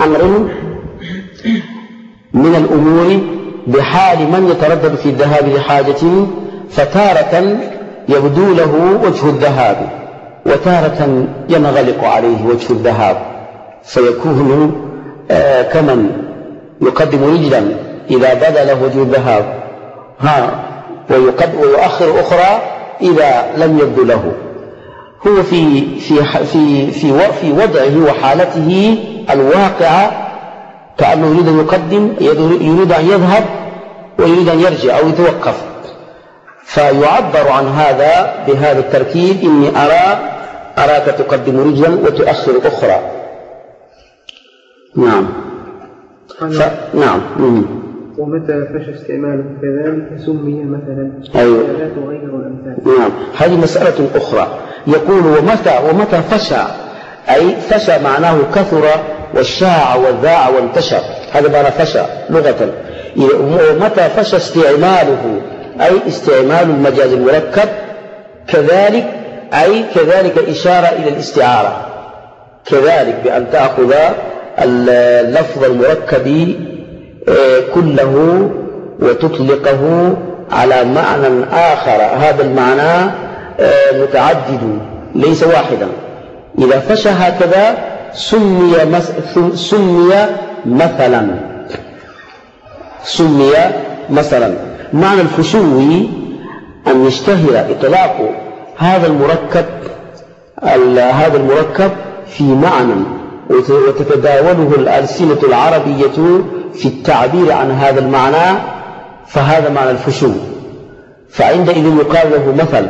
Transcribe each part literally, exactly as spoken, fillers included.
أمر من الأمور بحال من يتردد في الذهاب لحاجة، فتارة يبدو له وجه الذهاب وتارة ينغلق عليه وجه الذهاب، فيكون آه كمن يقدم رجلا إذا بدا له وجه الذهاب ها ويؤخر أخرى إذا لم يبدو له. هو في في في في في وضعه وحالته الواقعة كأنه يريد أن يقدم، يريد أن يذهب ويريد أن يرجع أو يتوقف، فيعبر عن هذا بهذا التركيب: إني أرى أراك تقدم رجلا وتؤخر أخرى. نعم. ف... نعم. ومتى فشى استعماله كذلك سمي مثلا. أيوة. لا تغير الأمثال. نعم، هذه مسألة أخرى. يقول ومتى ومتى فشى، أي فشى معناه كثر والشاع والذاع وانتشر، هذا معنى فشى لغة. ومتى فشى استعماله أي استعمال المجاز المركب، كذلك أي كذلك إشارة إلى الاستعارة، كذلك بأن تأخذ اللفظ المركب كله وتطلقه على معنى آخر، هذا المعنى متعدد ليس واحدا. إذا فشى هكذا سمي سمي مثلا سمي مثلا معنى الفشو أن يشتهر إطلاق هذا المركب هذا المركب في معنى وتتداوله الألسنة العربية في التعبير عن هذا المعنى، فهذا معنى الفشو، فعندئذ يقال له مثل.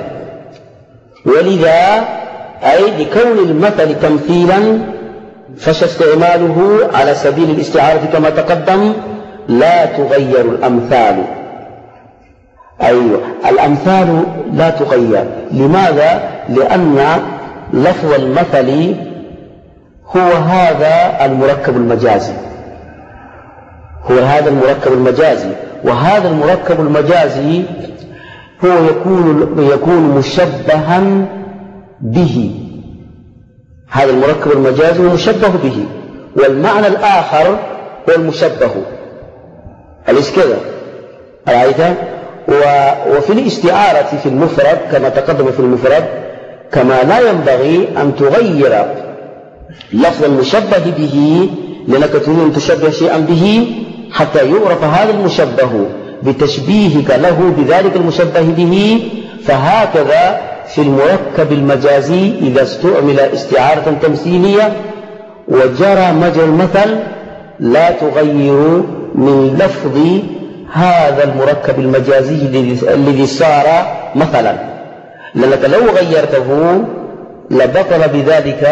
ولذا أي لكون المثل تمثيلا فشى استعماله على سبيل الاستعارة كما تقدم. لا تغير الأمثال، أيوة الأمثال لا تغير. لماذا؟ لأن لفظ المثل هو هذا المركب المجازي، هو هذا المركب المجازي، وهذا المركب المجازي هو يكون يكون مشبها به، هذا المركب المجازي مشبه به، والمعنى الآخر هو المشبه. أليس كذا؟ رأيت؟ وفي الاستعارة في المفرد كما تقدم في المفرد، كما لا ينبغي أن تغير لفظ المشبه به لأنك تريد أن تشبه شيئا به حتى يعرف هذا المشبه بتشبيهك له بذلك المشبه به. فهكذا في المركب المجازي إذا استعمل استعارة تمثيلية وجرى مجرى المثل لا تغير من لفظ هذا المركب المجازي الذي صار مثلا، لأنك لو غيرته لبطل بذلك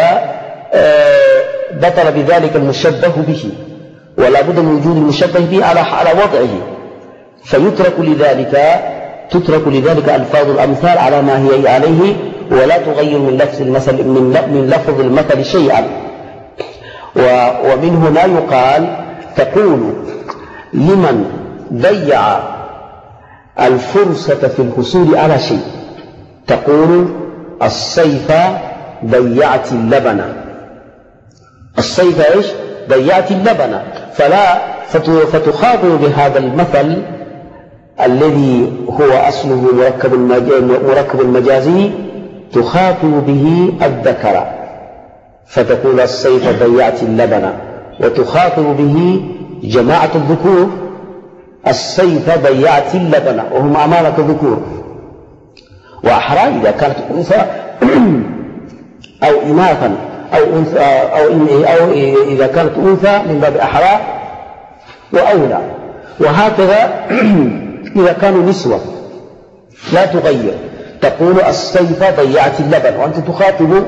بطل بذلك المشبه به، ولا بد من وجود المشبه به على على وضعه، فيترك لذلك تترك لذلك ألفاظ الأمثال على ما هي عليه، ولا تغير من لفظ المثل من لفظ المثل شيئا. ومن هنا يقال تقول لمن ضيع الفرصة في الحصول على شيء، تقول الصيف ضيعت اللبن، الصيف ايش؟ ضيعت اللبن. فلا فتخاطب بهذا المثل الذي هو أصله مركب مركب المجازي، تخاطب به الذكر فتقول الصيف ضيعت اللبن، وتخاطب به جماعة الذكور الصيف ضيعت اللبن وهم أمامك ذكور وأحرى إذا كانت أنثى أو إناثا أو, أنثى أو, أو إذا كانت أنثى من باب أحرى وأولى، وهكذا إذا كانوا نسوة لا تغير، تقول الصيف ضيعت اللبن، وأنت تخاطب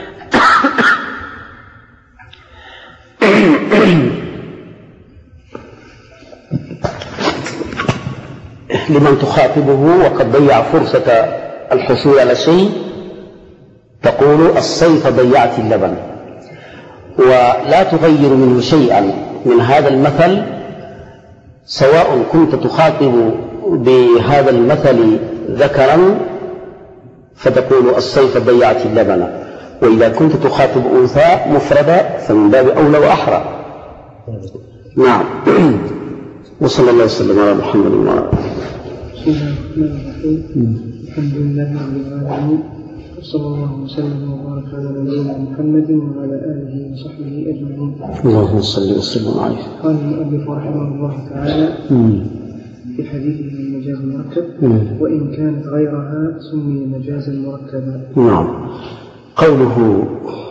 لمن تخاطبه وقد ضيع فرصة الحصول على شيء، تقول الصيف ضيعت اللبن، ولا تغير منه شيئا من هذا المثل، سواء كنت تخاطب بهذا المثل ذكرا فتقول الصيف ضيعت اللبن، وإذا كنت تخاطب أنثى مفردة فمن باب أولى وأحرى. نعم. وصلى الله وسلم على محمد وعلى آله. بسم الله الرحمن الرحيم. الحمد لله رب العالمين، وصلى الله وسلم وبارك على نبينا محمد وعلى آله وصحبه أجمعين. اللهم صل وسلم عليه. قال المؤلف رحمه الله تعالى في حديثه المجاز المركب: وإن كانت غيرها سمي مجازا مركبا. نعم. قوله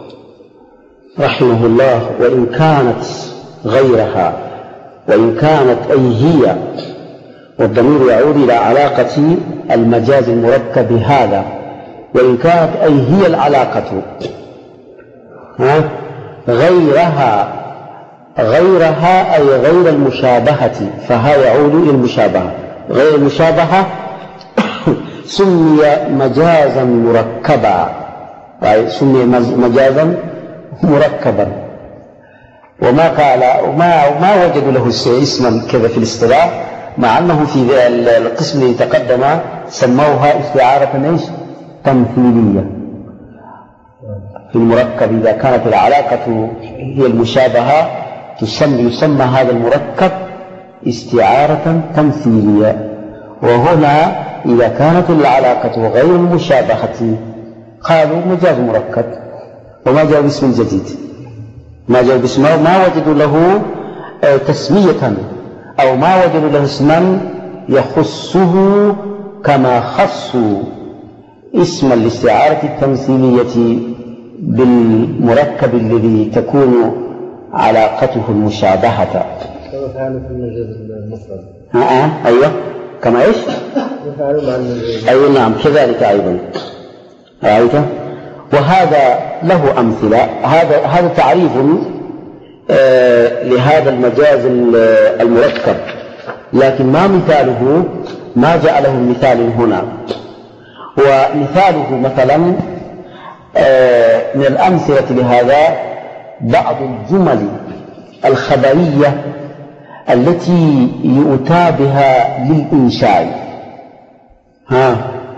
رحمه الله: وإن كانت غيرها، وإن كانت أي هي، والضمير يعود إلى علاقة المجاز المركب هذا. وإن كانت أي هي العلاقة، ها؟ غيرها، غيرها أي غير المشابهة، فها يعود إلى المشابهة. غير المشابهة سمي مجازا مركبا، أي سمي مجازا مركبا. وما قال وما ما وجدوا له اسما كذا في الاصطلاح، مع أنه في القسم الذي تقدم سموها استعارة ايش؟ تمثيلية. في المركب إذا كانت العلاقة هي المشابهة تسمى يسمى هذا المركب استعارة تمثيلية. وهنا إذا كانت العلاقة غير المشابهة قالوا مجاز مركب، وما جاءوا باسم جديد، ما جاءوا باسمه، ما وجدوا له تسمية أو ما وجدوا له اسما يخصه كما خصوا اسم الاستعارة التمثيلية بالمركب الذي تكون علاقته المشابهة. كما فعلوا في المجاز المفرد. آه أيوة، كما إيش؟ يفعلوا مع المجاز. أيوة نعم، كذلك أيضا. رأيت؟ وهذا له أمثلة. هذا هذا تعريف آه لهذا المجاز المركب، لكن ما مثاله، ما جاء له مثال هنا. ومثاله مثلا آه من الأمثلة لهذا بعض الجمل الخبرية التي يؤتى بها للإنشاء، ها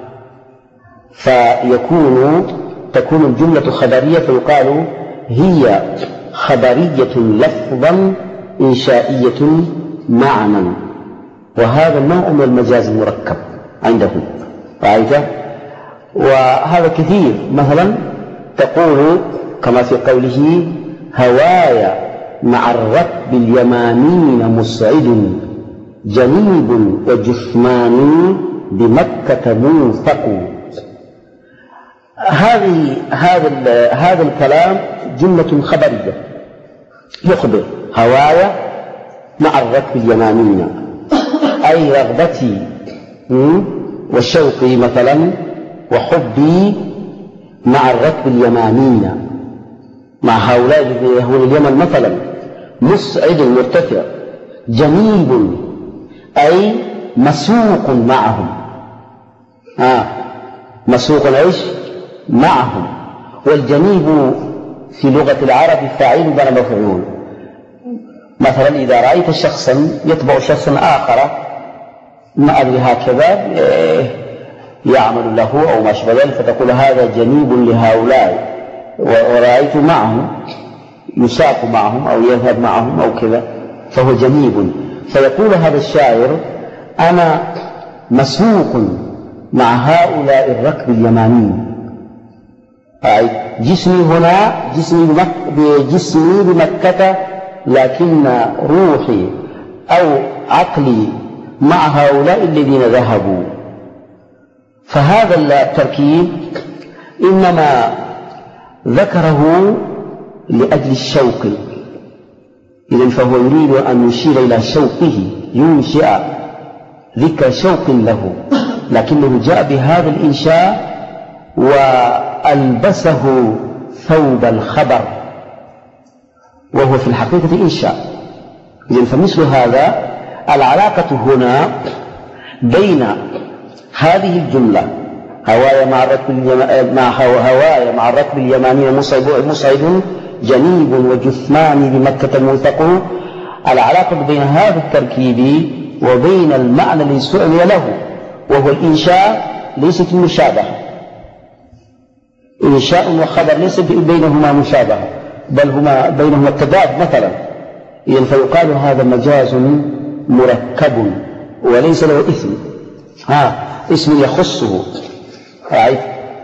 فيكون تكون الجملة خبرية فيقال هي خبرية لفظا إنشائية معنى. وهذا نوع من المجاز المركب عندهم، رأيت؟ وهذا كثير. مثلا تقول كما في قوله: هوايا مع الركب اليمانين مسعد، جنيب وجثمان بمكة موثق. هذه هذا هذا الكلام جملة خبرية يخبر هوايا مع الركب اليمانين، أي رغبتي وشوقي مثلا وحبي مع الركب اليمانين، مع هؤلاء الذين يهون اليمن مثلا. مسعد مرتفع، جنيب أي مسوق معهم، آه مسوق ايش؟ معهم. والجنيب في لغة العرب فاعل بلا مفعول. مثلا إذا رأيت شخصا يتبع شخصا آخر ما أدري هكذا يعمل له أو ما شابه ذلك، فتقول هذا جنيب لهؤلاء، ورأيت معهم يساق معهم أو يذهب معهم أو كذا، فهو جنيب. فيقول هذا الشاعر: أنا مسوق مع هؤلاء الركب اليمانيين. جسمي هنا جسمي بجسمي بمكة، لكن روحي أو عقلي مع هؤلاء الذين ذهبوا. فهذا التركيب إنما ذكره لأجل الشوق، إذن فهو يريد أن يشير إلى شوقه، ينشئ ذكر شوق له، لكنه جاء بهذا الإنشاء وألبسه ثوب الخبر، وهو في الحقيقة إنشاء. إذن فمثل هذا العلاقة هنا بين هذه الجملة هوايا مع الركب مع هوايا مع الركب اليماني مصعد جنيب وجثمان بمكة موثق، العلاقة بين هذا التركيب وبين المعنى الذي سئل له وهو الإنشاء ليست المشابهة. إنشاء وخبر ليس بينهما مشابهة، بل هما بينهما التضاد. مثلا إذن فيقال هذا مجاز مركب وليس له اسم، ها اسم يخصه، رأيت؟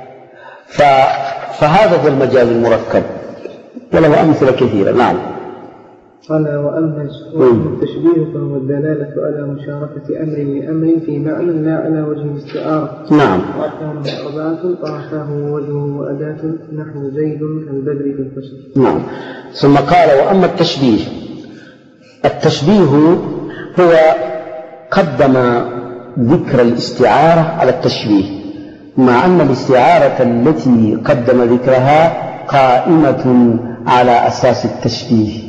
فهذا هو المجاز المركب وله أمثلة كثيرة. نعم. قال وأما التشبيه فهو الدلالة على مشاركة أمر لأمر في معنى لا على وجه الاستعارة. نعم. وأركانه أربعة طرفاه ووجهه وأداة نحو زيد كالبدر في الفصل. نعم. ثم قال وأما التشبيه، التشبيه هو قدم ذكر الاستعارة على التشبيه، مع أن الاستعارة التي قدم ذكرها قائمة على أساس التشبيه.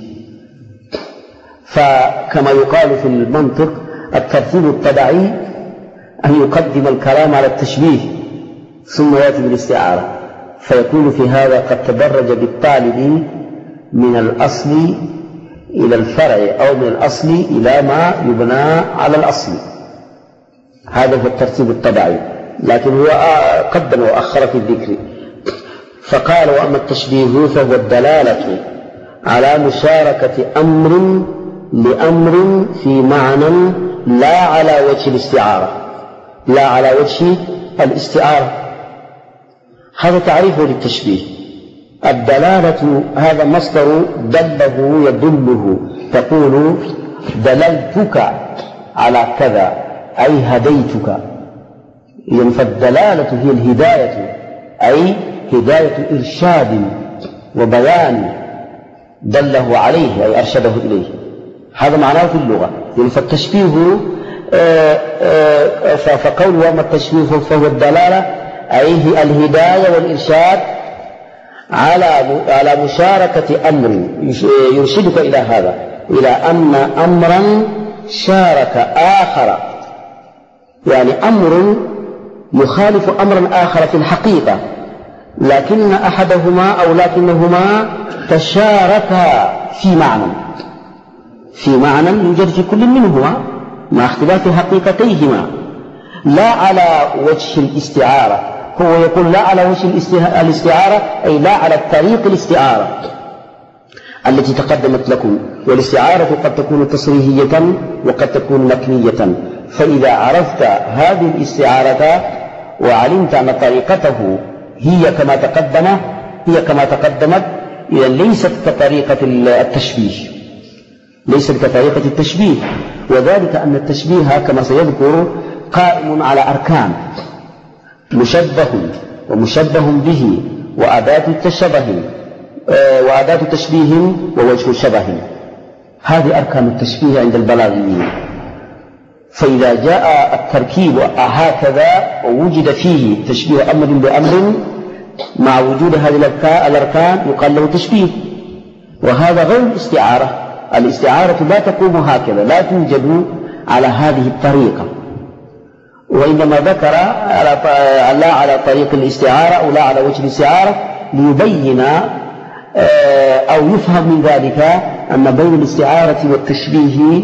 فكما يقال في المنطق الترتيب التبعي أن يقدم الكلام على التشبيه ثم يأتي بالاستعارة، فيكون في هذا قد تدرج بالطالب من الأصل إلى الفرع أو من الأصل إلى ما يبنى على الأصل. هذا هو الترتيب التبعي، لكن هو قدم وأخر في الذكر. فقال وأما التشبيه فهو الدلالة على مشاركة أمر لأمر في معنى لا على وجه الاستعارة، لا على وجه الاستعارة. هذا تعريفه للتشبيه. الدلالة هذا مصدر دله يدله، تقول دللتك على كذا أي هديتك. يعني فالدلالة هي الهداية، أي هداية إرشاد وبيان دله عليه أي أرشده إليه. هذا معناه في اللغة. يعني فالتشبيه فقول وما التشبيه فهو الدلالة أي الهداية والإرشاد على على مشاركة أمر يرشدك إلى هذا، إلى أن أمرا شارك آخر، يعني أمر يخالف أمرا آخر في الحقيقة، لكن أحدهما أو لكنهما تشاركا في معنى في معنى يوجد في كل منهما مع اختلاف حقيقتيهما، لا على وجه الاستعارة. هو يقول لا على وجه الاستعارة أي لا على طريق الاستعارة التي تقدمت لكم. والاستعارة قد تكون تصريحية وقد تكون مكنية، فإذا عرفت هذه الاستعارة وعلمت أن طريقته هي كما تقدم هي كما تقدمت إذا ليست كطريقة التشبيه، ليست كطريقة التشبيه. وذلك أن التشبيه كما سيذكر قائم على أركان: مشبه ومشبه به وأداة التشبه وأداة تشبيه ووجه شبه. هذه أركان التشبيه عند البلاغيين. فإذا جاء التركيب هكذا ووجد فيه تشبيه أمر بأمر مع وجود هذه الأركان يقال له تشبيه، وهذا غير الاستعارة. الاستعارة لا تقوم هكذا، لا توجد على هذه الطريقة، وإنما ذكر لا على طريق الاستعارة أو لا على وجه الاستعارة ليبين أو يفهم من ذلك أن بين الاستعارة والتشبيه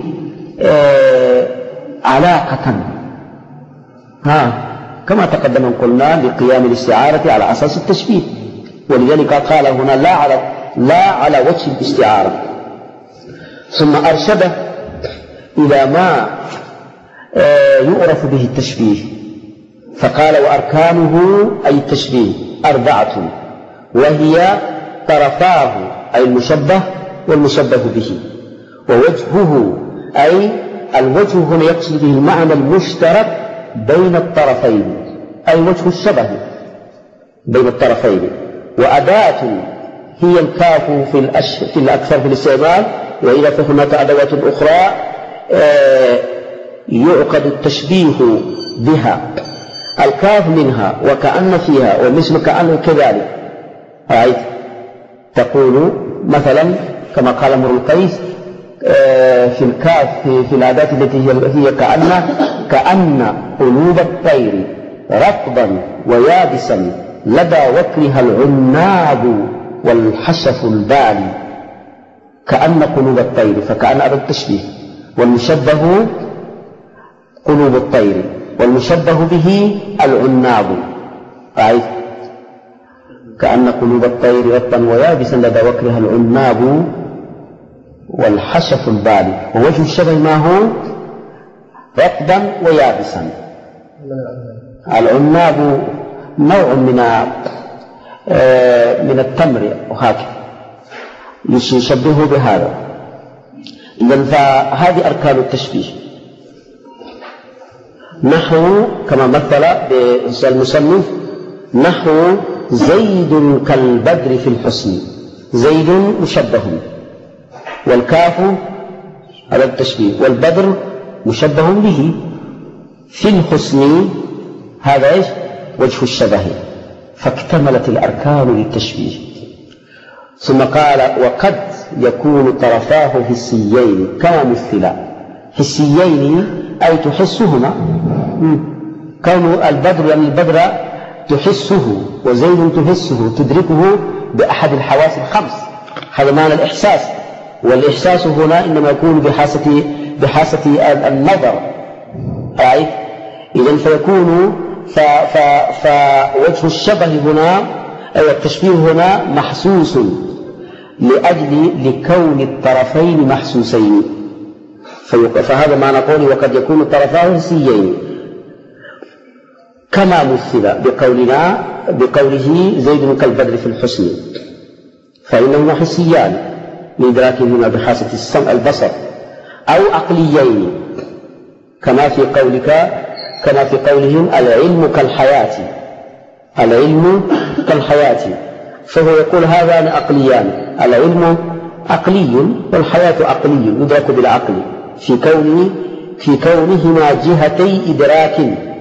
علاقة، ها كما تقدم قلنا لقيام الاستعارة على أساس التشبيه، ولذلك قال هنا لا على لا على وجه الاستعارة. ثم أرشده إلى ما يعرف به التشبيه، فقال وأركانه أي التشبيه أربعة، وهي طرفاه أي المشبه والمشبه به، ووجهه أي الوجه هنا يقصد به المعنى المشترك بين الطرفين أي وجه الشبه بين الطرفين، وأداة هي الكاف في, الأش... في الأكثر في الاستعمال، وإذا فهناك أدوات أخرى آه يعقد التشبيه بها، الكاف منها وكأن فيها ومثل كأن كذلك. رأيت تقول مثلا كما قال امرؤ القيس آه في الكاف في, في الأداة التي هي, هي كأن كأن قلوب الطير رطبا ويابسا لدى وكرها العناب والحشف البالي، كأن قلوب الطير، فكأن أداة التشبيه، والمشبه قلوب الطير والمشبه به العناب. رأيت كأن قلوب الطير رطبا ويابسا لدى وكرها العناب والحشف البالي. ووجه الشبه ما هو رطبا ويابسا. العناب نوع من من التمر وهكذا يشبهه بهذا. إذن فهذه أركان التشبيه. نحو كما مثل المصنف نحو زيد كالبدر في الحسن. زيد مشبه والكاف على التشبيه والبدر مشبه به في الحسن. هذا إيش؟ وجه الشبه. فاكتملت الأركان للتشبيه. ثم قال وقد يكون طرفاه حسيين كما مثلا. حسيين أي تحسهما. كون البدر يعني البدر تحسه وزيد تحسه تدركه بأحد الحواس الخمس. هذا معنى الإحساس. والإحساس هنا إنما يكون بحاسة بحاسة النظر. رأيت؟ إذن فيكون فوجه الشبه هنا أو التشبيه هنا محسوس لأجل لكون الطرفين محسوسين. فهذا معنى قوله وقد يكون الطرفان حسيين كما مثل بقولنا بقوله زيد كالبدر في الحسن، فإنهما حسيان لإدراكهما بحاسة السمع البصر، أو عقليين كما في قولك كما في قولهم العلم كالحياة. العلم كالحياة، فهو يقول هذان عقليان. العلم عقلي والحياة عقلي يدرك بالعقل في كونه في كونهما جهتي إدراك.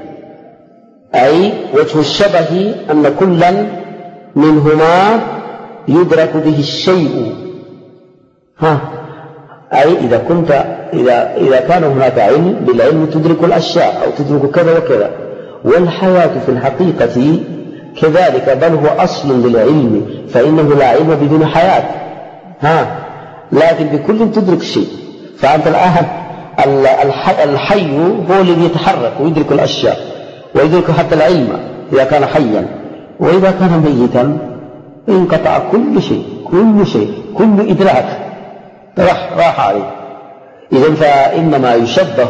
أي وجه الشبه أن كلا منهما يدرك به الشيء. ها أي إذا كنت إذا إذا كان هناك علم، بالعلم تدرك الأشياء أو تدرك كذا وكذا. والحياة في الحقيقة كذلك، بل هو أصل للعلم، فإنه لا علم بدون حياة. ها لكن بكل تدرك شيء. فأنت الآن الحي هو الذي يتحرك ويدرك الأشياء ويدرك حتى العلم إذا كان حيا، وإذا كان ميتا انقطع كل شيء كل شيء كل إدراك راح راح عليه. إذن فإنما يشبه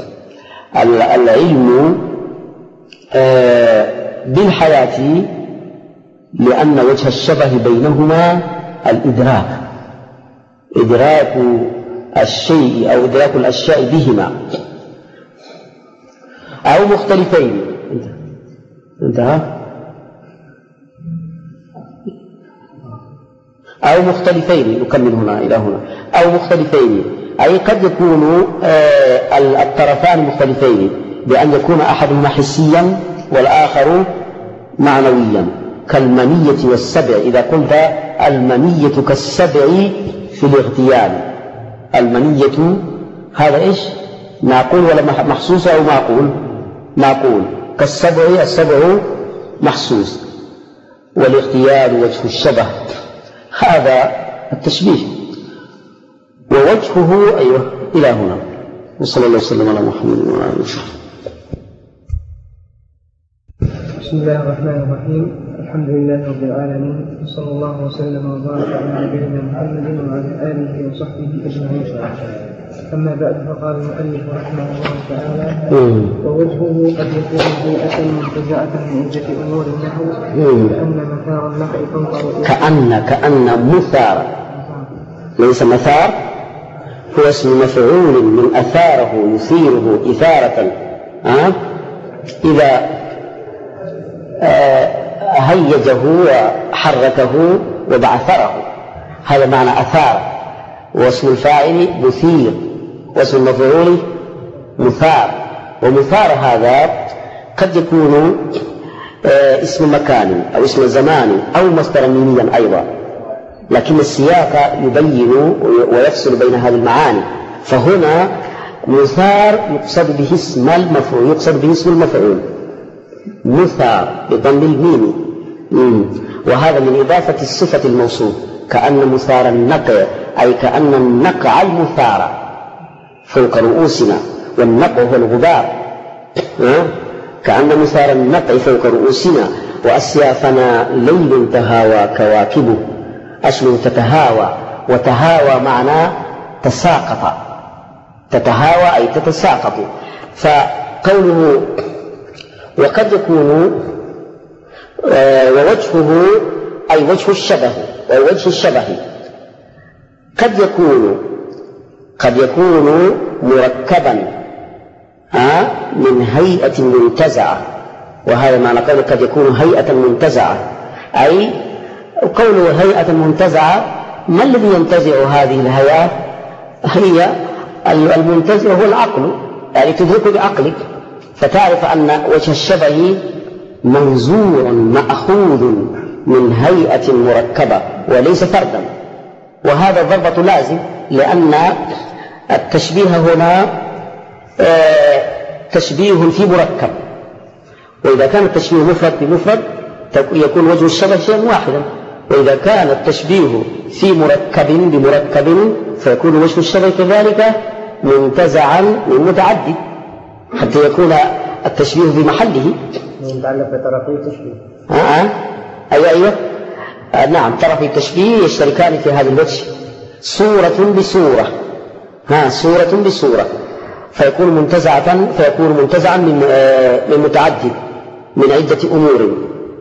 العلم بالحياة لأن وجه الشبه بينهما الإدراك، إدراك الشيء أو إدراك الأشياء بهما، أو مختلفين. انتهى. أو مختلفين، نكمل هنا إلى هنا. أو مختلفين أي قد يكون الطرفان مختلفين بأن يكون أحدهما حسيا والآخر معنويا، كالمنية والسبع. إذا قلت المنية كالسبع في الاغتيال، المنية هذا إيش؟ معقول ولا محسوس أو معقول؟ معقول. كالسبع، السبع محسوس. والاغتيال وجه الشبه، هذا التشبيه. ووجهه أيوه إلى هنا. وصلى الله وسلم على محمد وعلى آله وصحبه. بسم الله الرحمن الرحيم. الحمد لله رب العالمين، وصلى الله وسلم وبارك على نبينا محمد وعلى آله وصحبه أجمعين. أما بعد، فقال المؤلف رحمه الله تعالى: ووجهه قد يكون هيئة منتزعة من عدة أمور النحو، كأن مثار النحو تنطر كأن كأن مثار، ليس مثار، هو اسم مفعول من أثاره يثيره إثارة. أه؟ إذا أه هيجه وحركه وبعثره، هذا معنى أثار. واسم الفاعل مثير، واسم المفعول مثار. ومثار هذا قد يكون اسم مكان أو اسم زمان أو مصدر ميميا أيضا، لكن السياق يبين ويفصل بين هذه المعاني. فهنا مثار يقصد به اسم المفعول، يقصد به اسم المفعول مثار بضم الميم، وهذا من إضافة الصفة الموصوف. كأن مثار النقع، أي كأن النقع المثار فوق رؤوسنا، والنقع هو الغبار. كأن مثار النقع فوق رؤوسنا، وأسيافنا ليل تهاوى كواكبه. أصل تتهاوى، وتهاوى معنى تساقط، تتهاوى أي تتساقط. فقوله وقد يكون ووجهه أي وجه الشبه، ووجه الشبه قد يكون قد يكون مركبا من هيئة منتزعة، وهذا معنى قوله قد يكون هيئة منتزعة، أي قوله هيئة منتزعة ما الذي ينتزع هذه الهيئات؟ هي المنتزع هو العقل، يعني تدرك بعقلك فتعرف أن وجه الشبه منزوع مأخوذ من هيئة مركبة وليس فردا، وهذا ضربة لازم، لأن التشبيه هنا تشبيه في مركب، وإذا كان التشبيه مفرد بمفرد يكون وجه الشبه شيئا واحدا، وإذا كان التشبيه في مركب بمركب فيكون وجه الشبه كذلك منتزعا من متعدد حتى يكون التشبيه في محله. متعلق بطرفي التشبيه. آه. أيوة أيوة آه نعم، طرفي التشبيه يشتركان في هذا الوجه، صورة بصورة، ها صورة بصورة، فيكون منتزعة فيكون منتزعا من آه من متعدد من عدة أمور.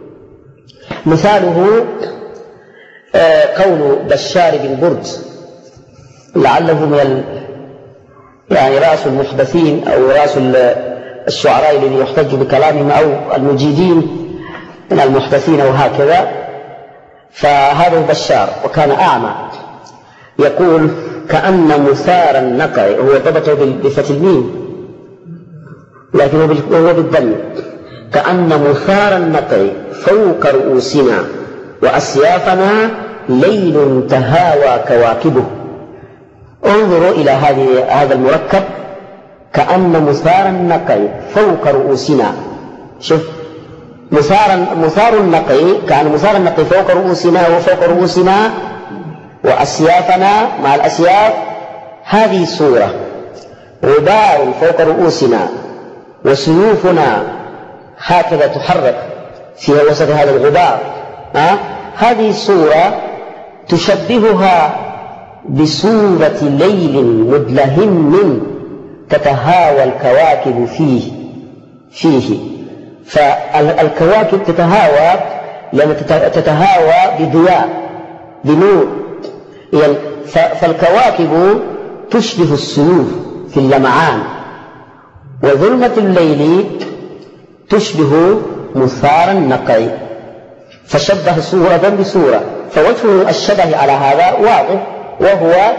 مثاله آه قول بشار بن برد لعله من ال... يعني رأس المحدثين أو رأس الشعراء الذين يحتج بكلامهم أو المجيدين من المحدثين وهكذا، فهذا بشار وكان أعمى، يقول كأن مثار النقع، هو ضبطه بفتح الميم لكن هو بالضم، كأن مثار النقع فوق رؤوسنا وأسيافنا ليل تهاوى كواكبه. انظروا إلى هذا المركب، كأن مثار النقع فوق رؤوسنا، شوف مثار مثار النقع، كأن مثار النقع فوق رؤوسنا وفوق رؤوسنا وأسيافنا مع الأسياف، هذه صورة، غبار فوق رؤوسنا وسيوفنا هكذا تحرك في وسط هذا الغبار، أه؟ هذه صورة تشبهها بصورة ليل مدلهم تتهاوى الكواكب فيه فيه فالكواكب تتهاوى لأن تتهاوى بضياء بنور، يعني فالكواكب تشبه السيوف في اللمعان، وظلمة الليل تشبه مثار النقع، فشبه صورة بصورة، فوجه الشبه على هذا واضح، وهو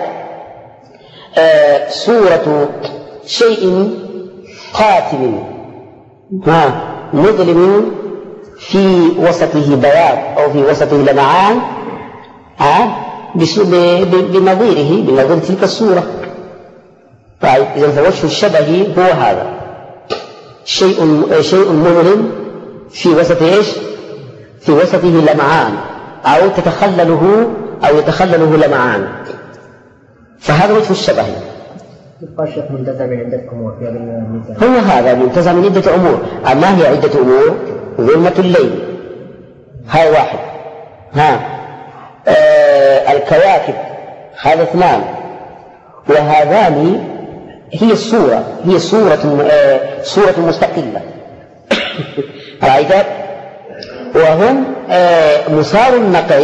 آه صورة شيء قاتم ها مظلم في وسطه بياض أو في وسطه لمعان بنظيره بنظير تلك الصورة. طيب إذا فوجه الشبه هو هذا شيء شيء مظلم في وسط ايش؟ في وسطه لمعان أو تتخلله أو يتخلله لمعان، فهذا وجه الشبه. الشيخ منتزع من عدة أمور في هذا المثال. هو هذا منتزع من عدة أمور. أما هي عدة أمور؟ ظلمة الليل هاي واحد، ها آه الكواكب هذا اثنان، وهذان هي الصورة هي صورة آه صورة مستقلة رأيت، وهم آه مثار النقع،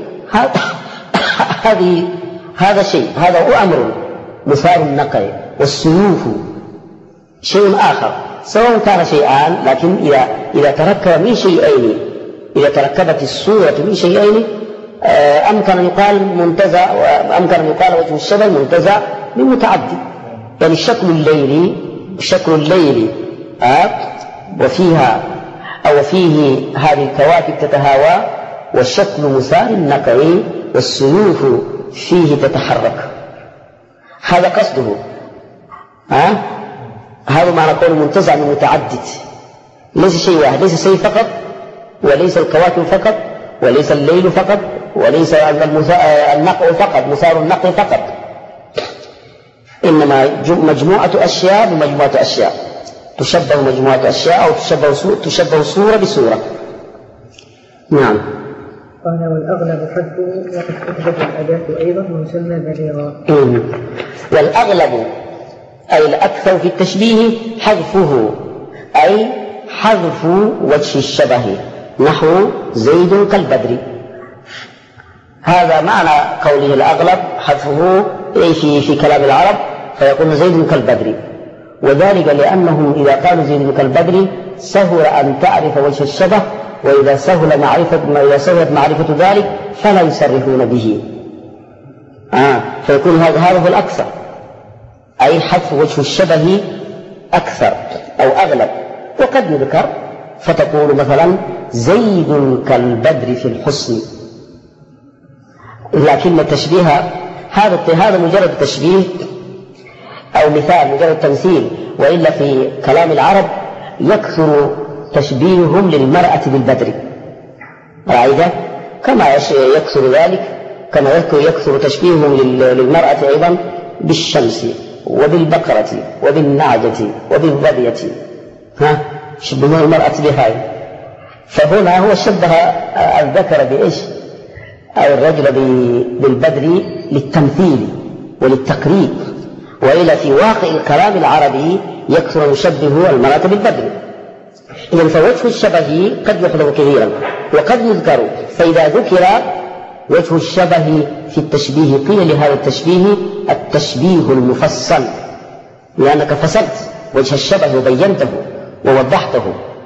هذه هذا شيء، هذا هو أمر مثار النقع، والسيوف شيء آخر، سواء كان شيئان، لكن إذا إذا تركب من شيئين، إذا تركبت الصورة من شيئين أمكن أن يقال منتزع، أمكن أن يقال وجه الشبه منتزع من متعدد، يعني الشكل الليلي الشكل الليلي آه وفيها أو فيه هذه الكواكب تتهاوى، والشكل مثار النقع والسيوف فيه تتحرك، هذا قصده. ها آه؟ هذا معنى قول منتزع من متعدد، ليس شيء واحد، ليس شيء فقط، وليس الكواكب فقط، وليس الليل فقط، وليس النقع فقط مثار النقع فقط، إنما مجموعة أشياء بمجموعة أشياء، تشبه مجموعة أشياء أو تشبه صورة, تشبه صورة بصورة. نعم. قال والأغلب حده وقد تثبت الأداة أيضا ويسمى بليغا. والأغلب أي الأكثر في التشبيه حذفه، أي حذف وجه الشبه، نحو زيد كالبدر. هذا معنى قوله الأغلب حذفه في في كلام العرب، فيقول زيد كالبدر، وذلك لأنهم إذا قالوا زيد كالبدر سهل أن تعرف وجه الشبه، وإذا سهل معرفة إذا سهلت معرفة ذلك فلا يصرحون به. آه فيكون هذا هذا هو الأكثر، أي حذف وجه الشبه أكثر أو أغلب. وقد يذكر فتقول مثلا زيد كالبدر في الحسن، لكن التشبيه هذا هذا مجرد تشبيه أو مثال، مجرد تمثيل، وإلا في كلام العرب يكثر تشبيههم للمرأة بالبدر، رأيت؟ كما يكثر ذلك كما يكثر تشبيههم للمرأة أيضا بالشمس وبالبقرة وبالنعجة وبالظبية، ها شبه المرأة بهاي. فهنا هو شبه الذكر بإيش أو الرجل بالبدر للتمثيل وللتقريب، وإلا في واقع الكلام العربي يكثر يشبه المرأة بالبدر. إذن فوجه الشبه قد يحذف كثيرا وقد يذكر، فإذا ذكر وجه الشبه في التشبيه قيل لهذا التشبيه التشبيه المفصل، لأنك فصلت وجه الشبه وبينته ووضحته.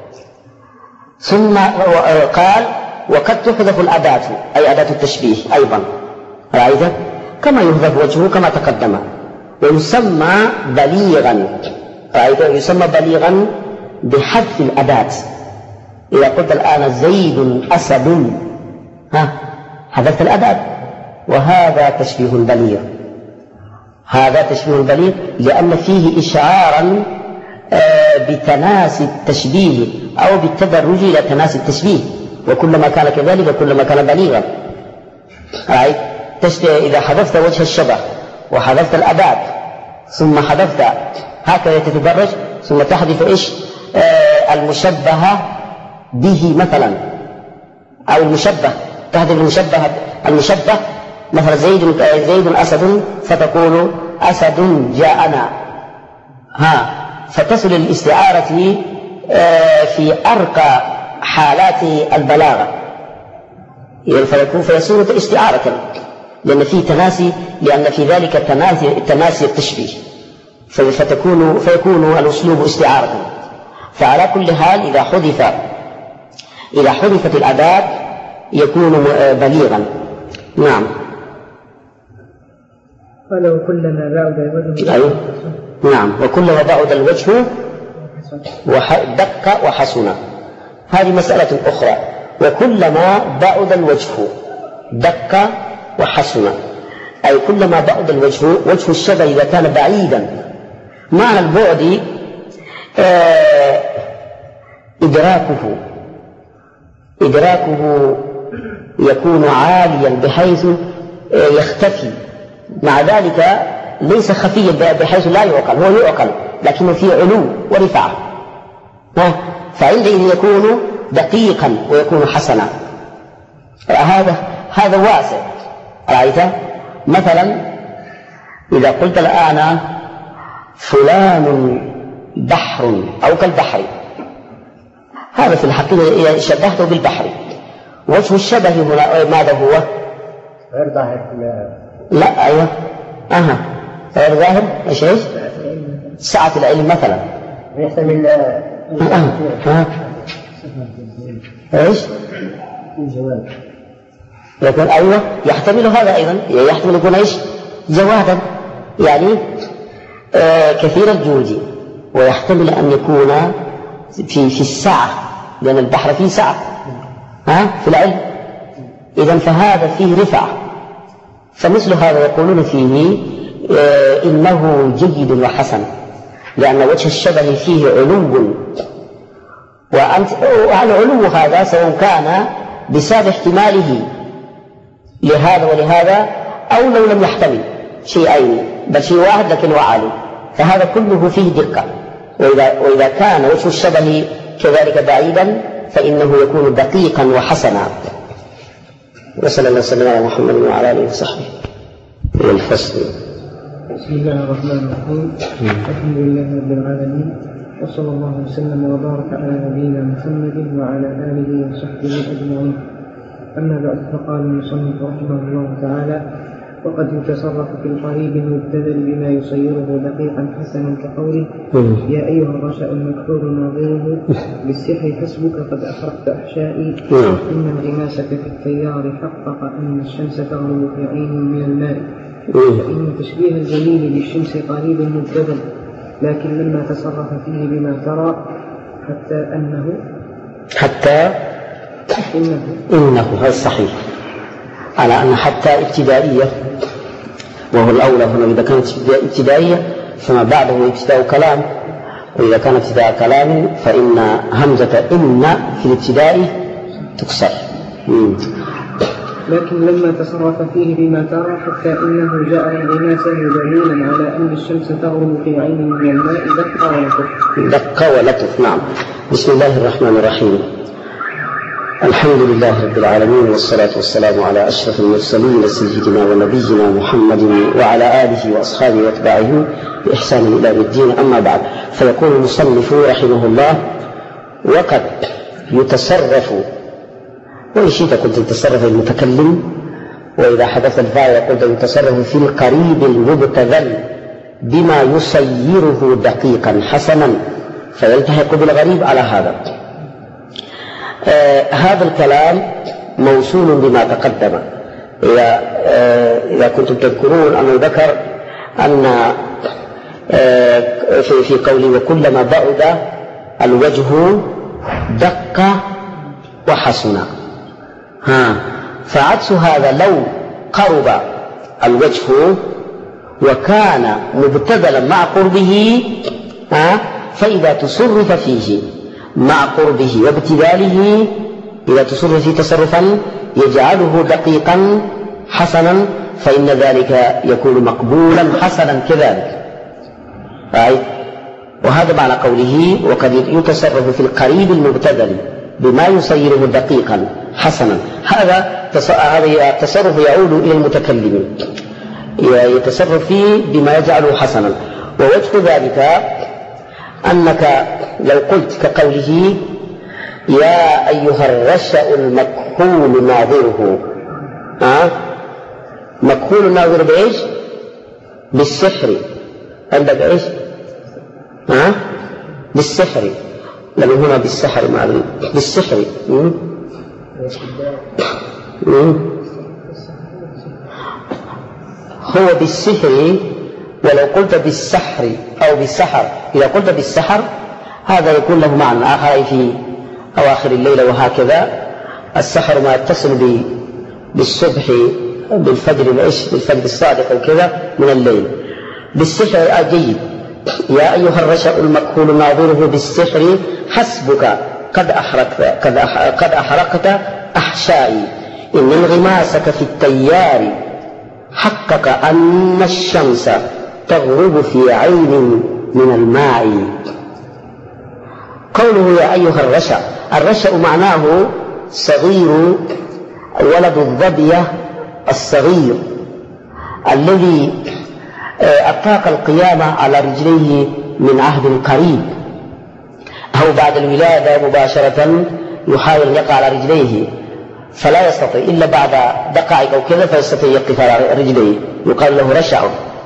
ثم قال وقد تحذف الأداة أي أداة التشبيه أيضا، رأيت؟ كما يحذف وجهه كما تقدم، ويسمى بليغا، رأيت؟ يسمى بليغا بحذف الأداة. إذا قلت الآن زيد أسد، ها حذفت الأداة، وهذا تشبيه بليغ، هذا تشبيه بليغ لأن فيه إشعارا بتناسي التشبيه أو بالتدرج إلى تناسي التشبيه، وكلما كان كذلك كلما كان بليغا. رأيت؟ إذا حذفت وجه الشبه وحذفت الأداة ثم حذفت هكذا تتدرج، ثم تحذف إيش آه المشبه به مثلا، أو المشبه تحذف المشبه المشبه مثلا زيد زيد أسد، فتقول أسد جاءنا، ها فتصل الاستعارة آه في أرقى حالات البلاغة، فيكون فيصير استعارة لأن فيه تناسي، لأن في ذلك تناسي تناسي التشبيه، فتكون فيكون الأسلوب استعارة. فعلى كل حال إذا حذف إذا حذفت الأداة يكون بليغا. نعم. قال وكلما بعد الوجه أيوه. نعم، وكلما بعد الوجه دق وحسن، هذه مسألة أخرى. وكلما بعد الوجه دق وحسن، أي كلما بعد الوجه وجه الشبه إذا كان بعيدا. معنى البعد آه إدراكه إدراكه يكون عاليا بحيث آه يختفي، مع ذلك ليس خفيا بحيث لا يعقل، هو يعقل لكنه فيه علو ورفعة، فعندئذ يكون دقيقا ويكون حسنا. هذا هذا واسع. رأيت؟ مثلا إذا قلت الآن فلان بحر أو كالبحر، هذا في الحقيقة شبهته بالبحر. وجه الشبه هنا ماذا هو؟ غير ظاهر. لا أيوه أها غير ظاهر. إيش إيش؟ سعة العلم مثلا. يحتمل أه. إيش؟ يكون أيوه يحتمل هذا أيضا، يحتمل يكون إيش؟ جوادا، يعني آه كثير الجود، ويحتمل أن يكون في في السعة، لأن البحر فيه سعة ها في العلم. إذن فهذا فيه رفعة، فمثل هذا يقولون فيه آه إنه جيد وحسن، لأن وجه الشبه فيه علو، وأنت العلو هذا سواء كان بسبب احتماله لهذا ولهذا أو لو لم يحتمل شيئين بل شيء واحد لكنه عالي، فهذا كله فيه دقة. وإذا, وإذا كان وجه الشبه كذلك بعيدا فإنه يكون دقيقا وحسنا. وصلى الله وسلم على محمد وعلى آله وصحبه. الفصل بسم الله الرحمن الرحيم. الحمد لله رب العالمين، وصلى الله وسلم وبارك على نبينا محمد وعلى آله وصحبه أجمعين. أما بعد، فقال المصنف رحمه الله تعالى: وقد يتصرف في القريب المبتذل بما يصيره دقيقا حسنا كقوله: يا أيها الرشأ المكحول ناظره بالسحر حسبك قد أحرقت أحشائي، إن انغماسك في التيار حقق أن الشمس تغرب في عين من الماء. فإن تشبيه الجليل بالشمس قريب مبتذل، لكن لما تصرف فيه بما ترى حتى أنه حتى إنه إنه هذا صحيح، على أن حتى ابتدائية، وهو الأولى هنا. إذا كانت ابتدائية فما بعده ابتداء كلام، وإذا كان ابتداء كلام فإن همزة إن في الابتداء تكسر. لكن لما تصرف فيه بما ترى حتى إنه جعل انغماسه دليلا على أن الشمس تغرب في عين من الماء دق ولطف. دق ولطف، نعم. بسم الله الرحمن الرحيم. الحمد لله رب العالمين، والصلاة والسلام على أشرف المرسلين سيدنا ونبينا محمد وعلى آله وأصحابه واتباعه بإحسان إلى يوم الدين. أما بعد، فيقول المصنف رحمه الله: وقد يتصرف، وإن شئت قلت يتصرف المتكلم، وإذا حدث الفاعل قلت يتصرف في القريب المبتذل بما يصيره دقيقا حسنا، فيلتحق بالغريب على هذا. آه هذا الكلام موصول بما تقدم. إذا, آه إذا كنتم تذكرون أنه ذكر أن آه في, في قوله: وكلما بعد الوجه دق وحسن. ها فعكس هذا: لو قرب الوجه وكان مبتذلا مع قربه، ها فإذا تصرف فيه مع قربه وابتذاله، إذا تصرف فيه تصرفا يجعله دقيقا حسنا، فإن ذلك يكون مقبولا حسنا كذلك. وهذا معنى قوله: وقد يتصرف في القريب المبتذل بما يصيره دقيقا حسنا. هذا التصرف يعود إلى المتكلم، يتصرف فيه بما يجعله حسنا. ووجه ذلك أنك لو قلت كقوله: يا أيها الرشأ المكحول ناظره. أه؟ مكحول ناظر بإيش؟ بالسحر. عندك إيش؟ أه؟ بالسحر، لأنه هنا بالسحر معلوم بالسحر. مم؟ مم؟ هو بالسحر. ولو قلت بالسحر أو بالسحر، إذا قلت بالسحر هذا يكون له معنى آخر في أواخر الليل وهكذا. السحر ما يتصل بالصبح بالفجر العش بالفجر الصادق أو كذا من الليل. بالسحر جيد. يا أيها الرشأ المكحول ناظره بالسحر حسبك قد أحرقت قد قد أحرقت أحشائي، إن انغماسك في التيار حقق أن الشمس تغرب في عين من الماء. قوله يا أيها الرشأ، الرشأ معناه صغير ولد الظبية الصغير الذي أطاق القيامة على رجليه من عهد قريب، أو بعد الولادة مباشرة يحاول أن يقع على رجليه فلا يستطيع إلا بعد دقائق أو كذا فيستطيع يقف على رجليه، يقال له رشع.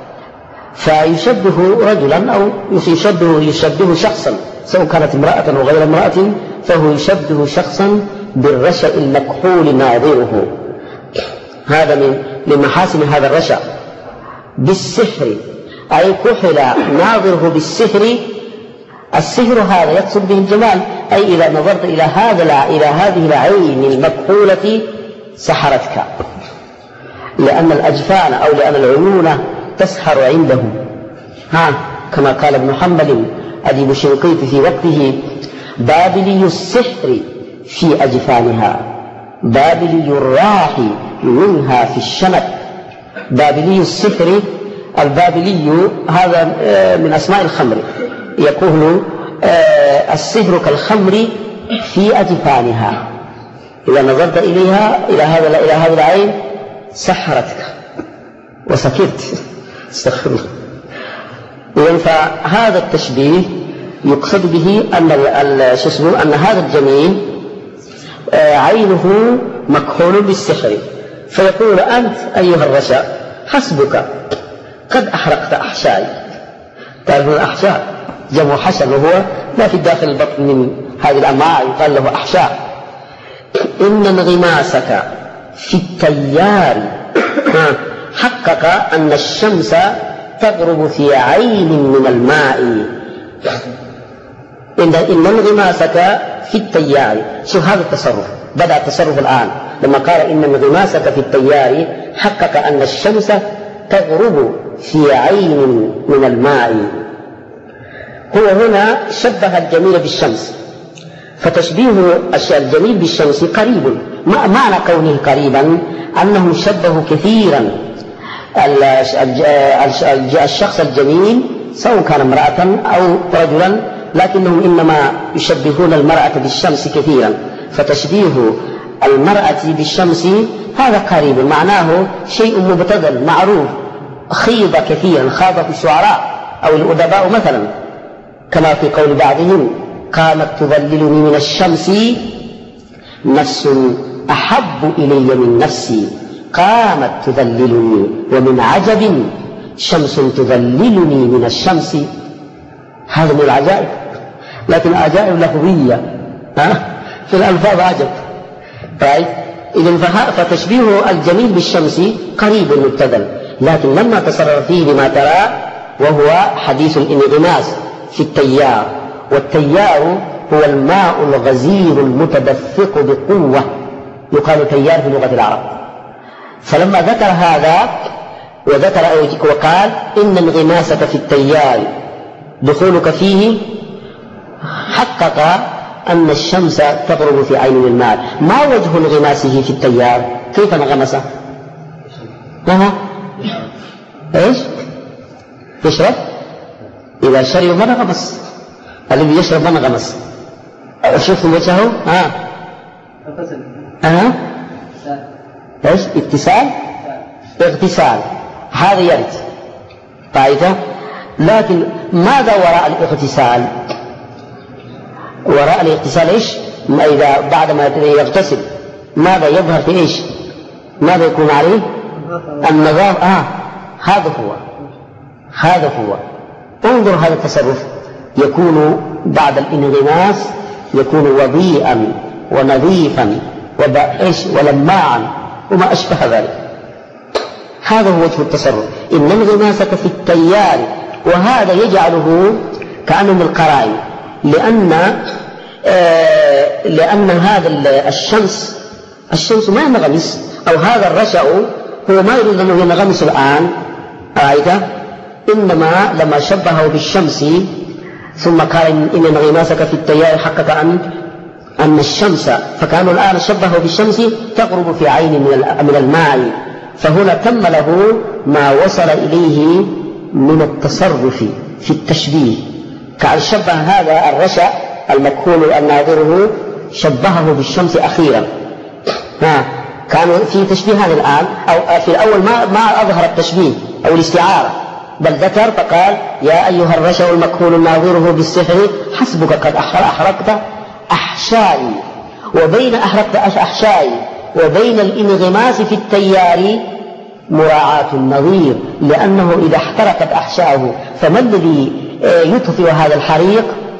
فيشبه رجلا أو يشبه, يشبه شخصا، سواء كانت امرأة أو غير امرأة، فهو يشبه شخصا بالرشع المكحول ناظره. هذا من لمحاسن هذا الرشع. بالسحر أي كحل ناظره بالسحر. السحر هذا يقصد به الجمال، أي إذا نظرت إلى هذا إلى هذه العين المكحولة سحرتك، لأن الأجفان أو لأن العيون تسحر عنده. ها كما قال ابن حنبل أديب الشنقيطي في وقته: بابلي السحر في أجفانها، بابلي الراح منها في الشنك. بابلي السحر، البابلي هذا من أسماء الخمر، يكون السحر كالخمر في أجفانها، إذا نظرت إليها إلى هذا إلى هذه العين سحرتك وسكرت. استغفر الله. إذن فهذا التشبيه يقصد به أن شو اسمه أن هذا الجميل عينه مكحول بالسحر، فيقول أنت أيها الرشا حسبك قد أحرقت أحشائي. تعرفون الأحشاء جمع حشر، وهو ما في داخل البطن من هذه الأمعاء يقال له أحشاء. إن انغماسك في التيار حقق أن الشمس تغرب في عين من الماء. إن انغماسك في التيار، شوف هذا التصرف، بدأ التصرف الآن لما قال إن انغماسك في التيار حقق أن الشمس تغرب في عين من الماء. هو هنا شبه الجميل بالشمس، فتشبيه الجميل بالشمس قريب. معنى كونه قريبا أنه شبه كثيرا الشخص الجميل سواء كان امرأة أو رجلا، لكنهم إنما يشبهون المرأة بالشمس كثيرا، فتشبيه المرأة بالشمس هذا قريب، معناه شيء مبتذل معروف، خيض كثيرا، خاض في الشعراء أو الأدباء مثلا، كما في قول بعضهم قامت تظللني من الشمس نفس أحب إلي من نفسي، قامت تظللني ومن عجب شمس تظللني من الشمس. هذا من العجائب، لكن عجائب لفظية في الألفاظ عجب. طيب إذن فتشبيه الجميل بالشمس قريب مبتذل، لكن لما تصرف فيه بما ترى وهو حديث الانغماس في التيار، والتيار هو الماء الغزير المتدفق بقوة، يقال تيار في لغة العرب. فلما ذكر هذا وذكر وقال إن انغماسك في التيار دخولك فيه حقق أن الشمس تغرب في عين الماء. ما وجه انغماسه في التيار؟ كيف انغمس؟ ها ايش؟ يشرب؟ إذا شرب ما انغمس، الذي يشرب ما انغمس. شفتم وجهه؟ ها ها ايش؟ اتصال؟ اغتسال، هذا يرد طائفة. لكن ماذا وراء الاغتسال؟ وراء الاغتسال ايش؟ إذا بعد ما يغتسل ماذا يظهر في ايش؟ ماذا يكون عليه؟ النظافة. آه هذا هو هذا هو انظر هذا التصرف، يكون بعد الانغماس يكون وضيئا ونظيفا وبائش ولماعا وما أشبه ذلك. هذا هو وجه التصرف، إن انغماسك في التيار، وهذا يجعله كأنه من القرائن، لأن آه لأن هذا الشمس الشمس ما ينغمس، أو هذا الرشأ هو ما يريد أنه ينغمس الآن، رأيت؟ إنما لما شبهه بالشمس ثم قال إن انغماسك في التيار حقق أن أن الشمس، فكانوا الآن شبهه بالشمس تغرب في عين من الماء، فهنا تم له ما وصل إليه من التصرف في التشبيه، كأن شبه هذا الرشأ المكحول الناظره شبهه بالشمس أخيرا. ها كانوا في تشبيه هذا الآن، أو في الأول ما ما أظهر التشبيه أو الاستعارة، بل ذكر فقال يا أيها الرشأ المكحول ناظره بالسحر حسبك قد أحرقت أحشائي. وبين أحرقت أحشائي وبين الانغماس في التيار مراعاة النظير، لأنه إذا احترقت أحشاؤه فما الذي يطفئ هذا الحريق؟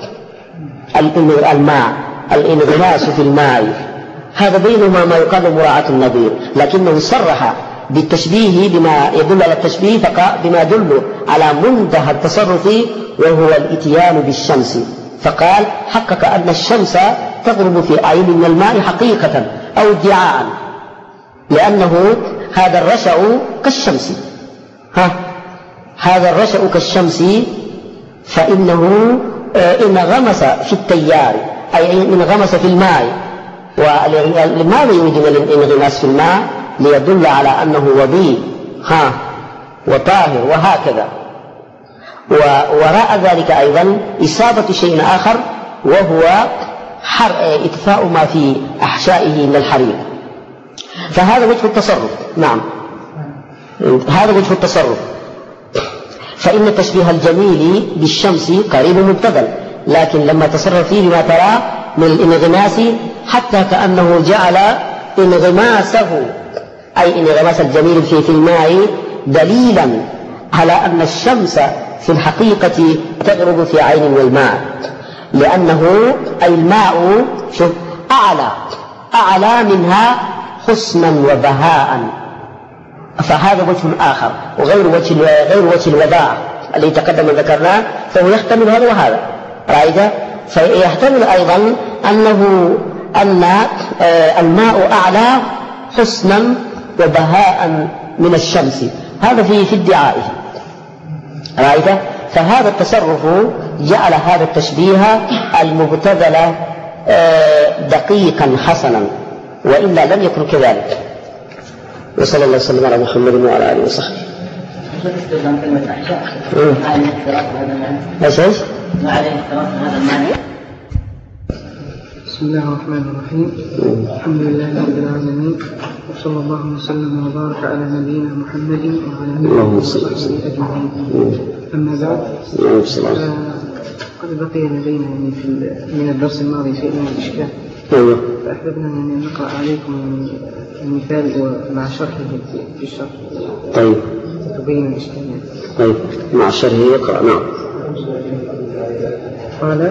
الماء، الانغماس في الماء، هذا بينهما ما يقال مراعاة النظير، لكنه صرح بالتشبيه بما يدل على التشبيه بما يدل على منتهى التصرف وهو الاتيان بالشمس، فقال حقق أن الشمس تغرب في عين من الماء حقيقة أو ادعاء، لأنه هذا الرشأ كالشمس، ها هذا الرشأ كالشمس، فإنه إن غمس في التيار أي إن غمس في الماء. ولماذا يريد الانغماس في الماء؟ ليدل على أنه وضيء ها وطاهر وهكذا. ووراء ذلك أيضا إصابة شيء آخر وهو إطفاء ما في أحشائه من الحريق. فهذا وجه التصرف. نعم هذا وجه التصرف. فإن تشبيه الجميل بالشمس قريب مبتذل، لكن لما تصرف فيه بما ترى من الانغماس حتى كأنه جعل انغماسه أي انغماس الجميل في في الماء دليلا على أن الشمس في الحقيقة تغرب في عين والماء، لأنه أي الماء شوف أعلى أعلى منها حسنا وبهاء، فهذا وجه آخر وغير وجه غير وجه الوضاع الذي تقدم ذكرناه، فهو يحتمل هذا وهذا رأيت. فيحتمل أيضا أنه أن الماء أعلى حسنا وبهاء من الشمس، هذا في في ادعائه رأيت. فهذا التصرف جعل هذا التشبيه المبتذل دقيقا حسنا، وإلا لم يكن كذلك. وصلى الله وسلم على محمد وعلى آله وصحبه. استخدام كلمة أحشاء مع الاحتراف هذا المعنى. ايش ايش؟ مع الاحتراف هذا المعنى. بسم الله الرحمن الرحيم. الحمد لله رب العالمين، وصلى الله وسلم وبارك على نبينا محمد وعلى آله وصحبه أجمعين. أما بعد، قد بقي لدينا يعني في من الدرس الماضي شيء من الإشكال، فأحببنا أن نقرأ عليكم المثال مع شرحه في الشرح. طيب. تبين الإشكال. طيب مع شرحه يقرأ. نعم. قال: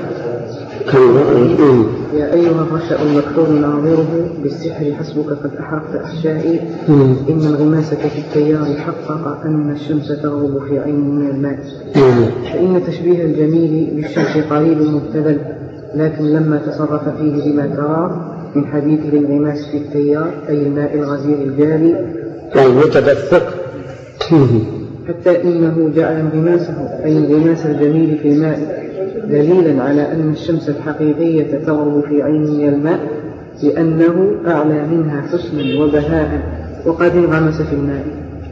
يا أيها الرشأ المكتوب ناظره بالسحر حسبك قد أحرقت أحشائي، إن انغماسك في التيار حقق أن الشمس تغرب في عين من الماء. فإن تشبيه الجميل بالشمس قريب مبتذل، لكن لما تصرف فيه بما ترى من حديث الانغماس في التيار أي الماء الغزير الجاري المتدفق، حتى إنه جعل انغماسه أي انغماس الجميل في الماء دليلا على أن الشمس الحقيقية تغرب في عين من الماء، لأنه أعلى منها حسنا وبهاء وقد انغمس في الماء.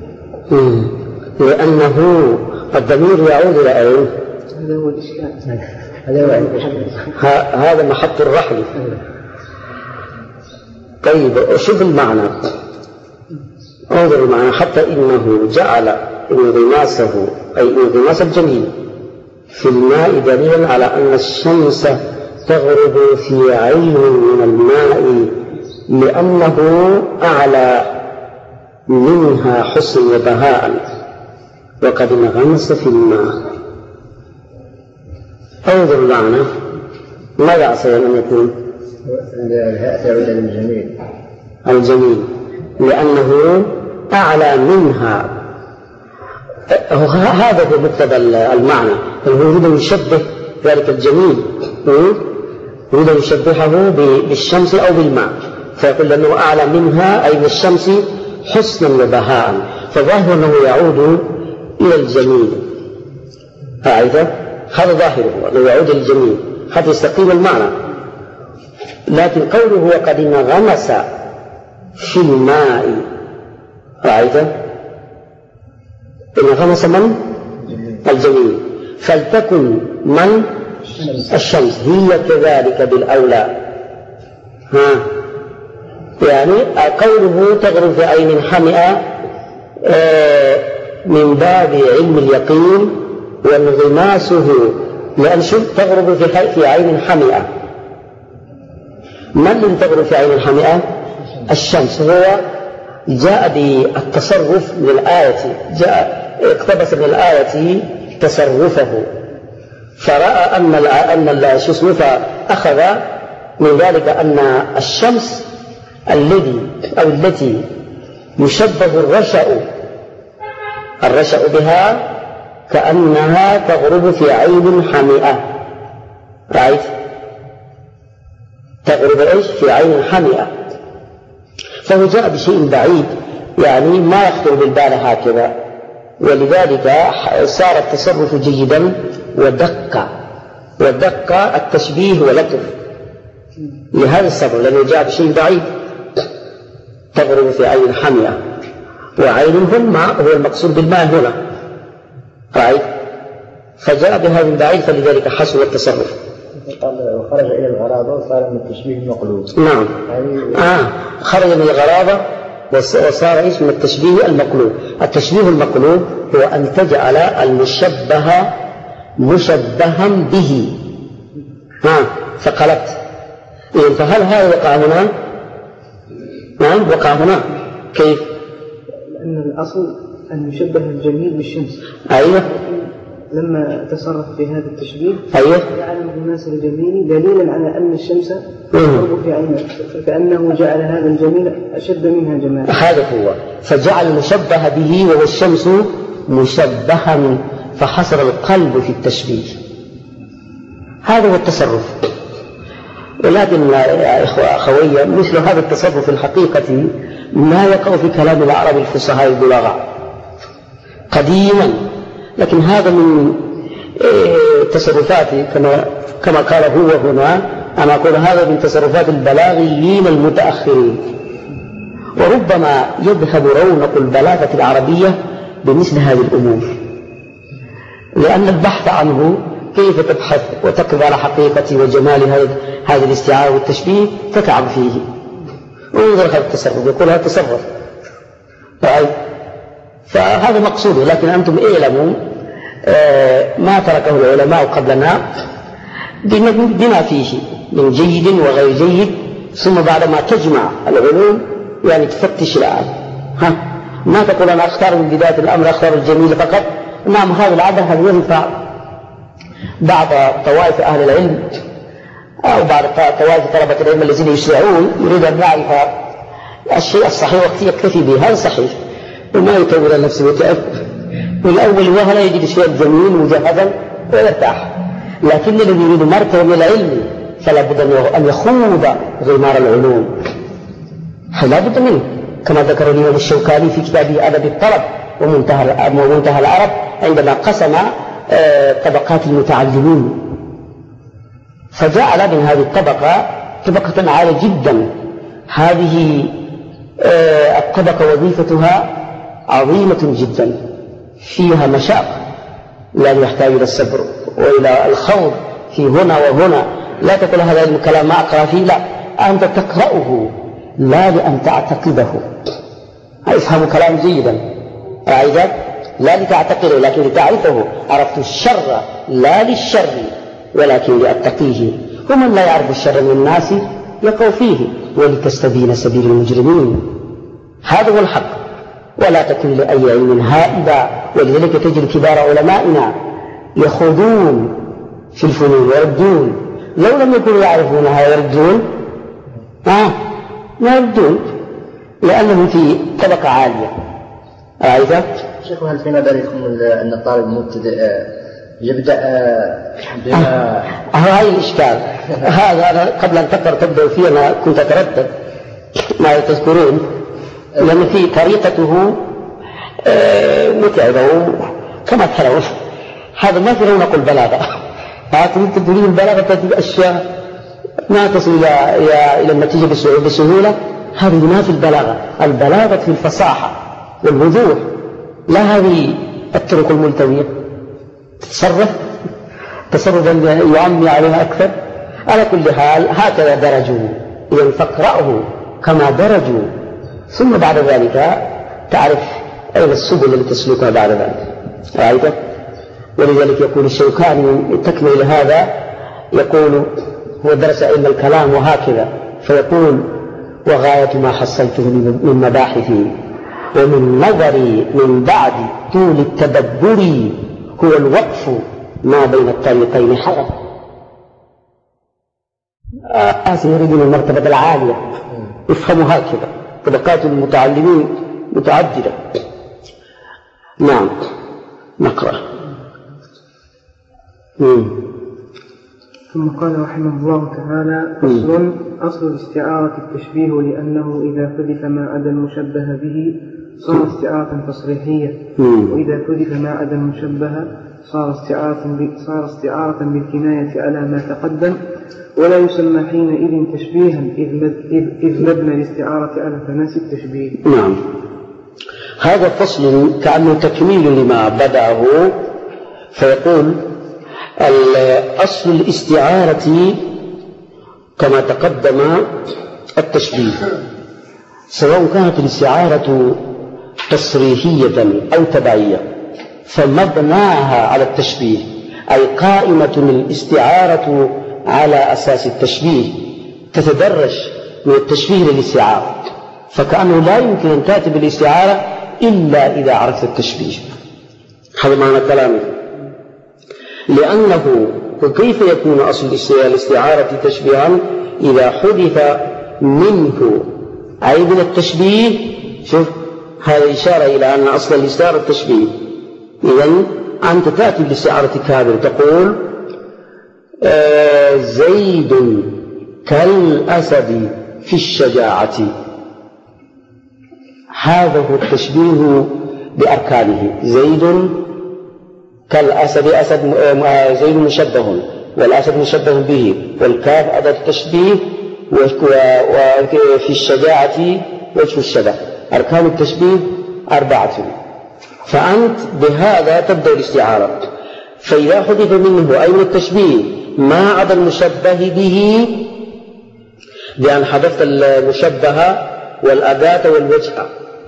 لأنه الضمير يعود إلى أين؟ هذا هو الإشكال. هذا محط الرحل. طيب شوف المعنى، انظر المعنى. حتى إنه جعل انغماسه أي انغماس الجميل في الماء دليلا على أن الشمس تغرب في عين من الماء، لأنه أعلى منها حسن وبهاء وقد انغمس في الماء. انظر المعنى، ماذا عسى أن يكون؟ الهاء تعود للجميل الجميل، لأنه أعلى منها. هذا هو مقتضى المعنى، هو يريد أن يشبه ذلك الجميل، يريد أن يشبهه بالشمس أو بالماء، فيقول لأنه أعلى منها أي من الشمس حسنا وبهاء، فظاهر أنه يعود إلى الجميل. هذا ظاهره أنه يعود إلى الجميل حتى يستقيم المعنى. لكن قوله وقد انغمس في الماء، رأيته انغمس من؟ الجميل، فلتكن من؟ الشمس هي كذلك بالأولى. ها يعني قوله تغرب في عين حمئة من باب علم اليقين وانغماسه، لأن شوف تغرب في عين حمئة. من الذي تغرب في عين حمئة؟ الشمس. هو جاء بالتصرف من الآية، جاء اقتبس من الآية تصرفه، فرأى أن أن شو اسمه فأخذ من ذلك أن الشمس الذي أو التي يشبه الرشأ الرشأ بها كأنها تغرب في عين حمئة. رأيت؟ تغرب إيش؟ في عين حمئة. فهو جاء بشيء بعيد يعني ما يخطر بالبال هكذا، ولذلك صار التصرف جيدا ودق ودق التشبيه ولطف لهذا السبب، لأنه جاء بشيء بعيد. تغرب في عين حمئة، وعين هم هو المقصود بالماء هنا، رأيت؟ فجاء بهذا البعيد، فلذلك حسن التصرف. وخرج إلى الغرابة وصار من التشبيه المقلوب. نعم. آه خرج من الغرابة وصار اسم التشبيه المقلوب. التشبيه المقلوب هو أن تجعل المشبه مشبها به، ها فقلبت. إذن فهل هذا وقع هنا؟ نعم وقع هنا. كيف؟ لأن الأصل أن يشبه الجميل بالشمس. أيوة. لما تصرف في هذا التشبيه أيوة. جعل المناس الجميل دليلا على أن الشمس تغرب في عينه، فكأنه جعل هذا الجميل أشد منها جمالا. هذا هو، فجعل المشبه به وهو الشمس مشبها، فحصل القلب في التشبيه. هذا هو التصرف. ولكن يا إخوة أخوية، مثل هذا التصرف في الحقيقة ما يقع في كلام العرب الفصحاء البلغاء قديما، لكن هذا من تصرفات كما كما قال هو هنا، أنا أقول هذا من تصرفات البلاغيين المتأخرين. وربما يذهب رونق البلاغة العربية بمثل هذه الأمور، لأن البحث عنه كيف تبحث وتقف على حقيقة وجمال هذا الاستعارة والتشبيه تتعب فيه. انظر هذا التصرف، يقول هذا التصرف فهذا مقصوده. لكن أنتم اعلموا ما تركه العلماء قبلنا بما فيه من جيد وغير جيد، ثم بعدما تجمع العلوم يعني تفتش الآن. ها ما تقول أنا أختار من بداية الأمر أختار الجميل فقط. نعم هذا العادة هل ينفع بعض طوائف أهل العلم أو بعض طوائف طلبة العلم الذين يسرعون يريد أن يعرف الشيء الصحيح وقت يكتفي به، هذا صحيح وما يطول نفسه ويتعب من أول وهلة يجد شيء جميل مجهزا ويرتاح. لكن الذي يريد مرتبة من العلم فلا بد أن يخوض غمار العلوم، لا بد منه، كما ذكر الإمام الشوكاني في كتابه أدب الطلب ومنتهى العرب عندما قسم طبقات المتعلمين، فجعل من هذه الطبقة طبقة عالية جدا. هذه الطبقة وظيفتها عظيمة جدا، فيها مشاق لا يحتاج إلى الصبر وإلى الخوض في هنا وهنا. لا تقول هذا الكلام ما أقرأ فيه، لا، أنت تقرأه لا لأن تعتقده. افهم كلام جيدا أعيدك، لا لتعتقده لكن لتعرفه. عرفت الشر لا للشر ولكن لأتقيه، ومن لا يعرف الشر من الناس يقع فيه ولتستبين سبيل المجرمين. هذا هو الحق، ولا تكن لأي علم هائبا. ولذلك تجد كبار علمائنا يخوضون في الفنون ويردون، لو لم يكونوا يعرفونها يردون آه ما يردون لأنهم في طبقة عالية. رأيت شيخ هل فيما بالكم أن الطالب المبتدئ يبدأ بما هاي الإشكال هذا أنا قبل أن تقدر تبدأ فيه أنا كنت أتردد ما تذكرون، لأن في طريقته متعبة كما ترون. هذا ما في رونق البلاغة. هاتم تدريب البلاغة تأتي أشياء ما تصل إلى إلى النتيجة بسهولة. هذه ما في البلاغة. البلاغة في الفصاحة والوضوح، لا هذه الطرق الملتوية تتصرف تصرفا يعمي عليها أكثر. على كل حال هكذا درجوا، إذن فاقرأه كما درجوا، ثم بعد ذلك تعرف أين السبل التي تسلكها بعد ذلك. رأيت؟ ولذلك يقول الشوكاني تكمل هذا، يقول هو درس علم الكلام وهكذا، فيقول وغاية ما حصلته من مباحثي ومن نظري من بعد طول التدبر هو الوقف ما بين الطريقين حرف. آسف يريدون المرتبة العالية، افهموا هكذا. طبقات المتعلمين متعددة. نعم نقرأ. مم. ثم قال رحمه الله تعالى: فصل: أصل الاستعارة التشبيه، لأنه إذا حذف ما عدا المشبه به صار استعارة تصريحية، وإذا حذف ما عدا المشبه صار استعارة صار استعارة بالكناية على ما تقدم، ولا يسمى حينئذ تشبيها إذ مبنى الاستعارة على تناسي التشبيه. نعم. هذا فصل كأنه تكميل لما بدأه، فيقول: أصل الاستعارة كما تقدم التشبيه، سواء كانت الاستعارة تصريحية أو تبعية فمبناها على التشبيه، أي قائمة الاستعارة على أساس التشبيه، تتدرج من التشبيه للاستعارة، فكأنه لا يمكن أن تأتي بالاستعارة إلا إذا عرفت التشبيه. هذا معنى كلامي. لأنه كيف يكون أصل الاستعارة تشبيها؟ إذا حدث منه أي من التشبيه. شوف هذا إشارة إلى أن أصل الاستعارة التشبيه. إذن أنت تأتي بالاستعارة كاملة تقول آه زيد كالأسد في الشجاعة، هذا هو التشبيه بأركانه. زيد كالأسد، أسد زيد مشبه والأسد مشبه به والكاف أداة التشبيه وفي الشجاعة وجه الشبه. أركان التشبيه أربعة، فأنت بهذا تبدأ الاستعارة. فإذا حدث منه أي من التشبيه ما عدا المشبه به، بأن حذفت المشبه والأداة والوجه.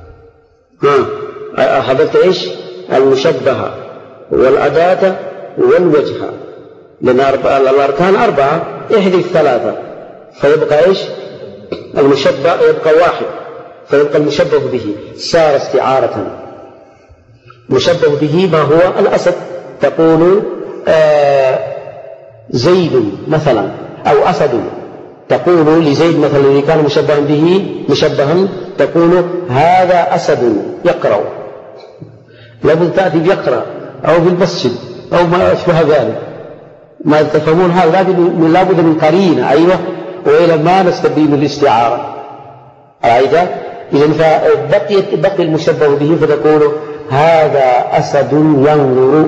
ها حذفت إيش؟ المشبه والأداة والوجه، لأن الأركان أربعة، احذف ثلاثة فيبقى إيش؟ المشبه يبقى واحد، فيبقى المشبه به، صار استعارة. مشبه به ما هو؟ الأسد، تقول آه زيد مثلا أو أسد، تقول لزيد مثلا الذي كان مشبها به مشبها تقول هذا أسد يقرأ، لابد تأتي بيقرأ أو بالمسجد أو ما أشبه ذلك. ما تفهمون هذا؟ لابد من قرينة. أيوة، وإلى ما نستبين الاستعارة. أيضا إذن فبقي بقي المشبه به فتقول هذا أسد ينظر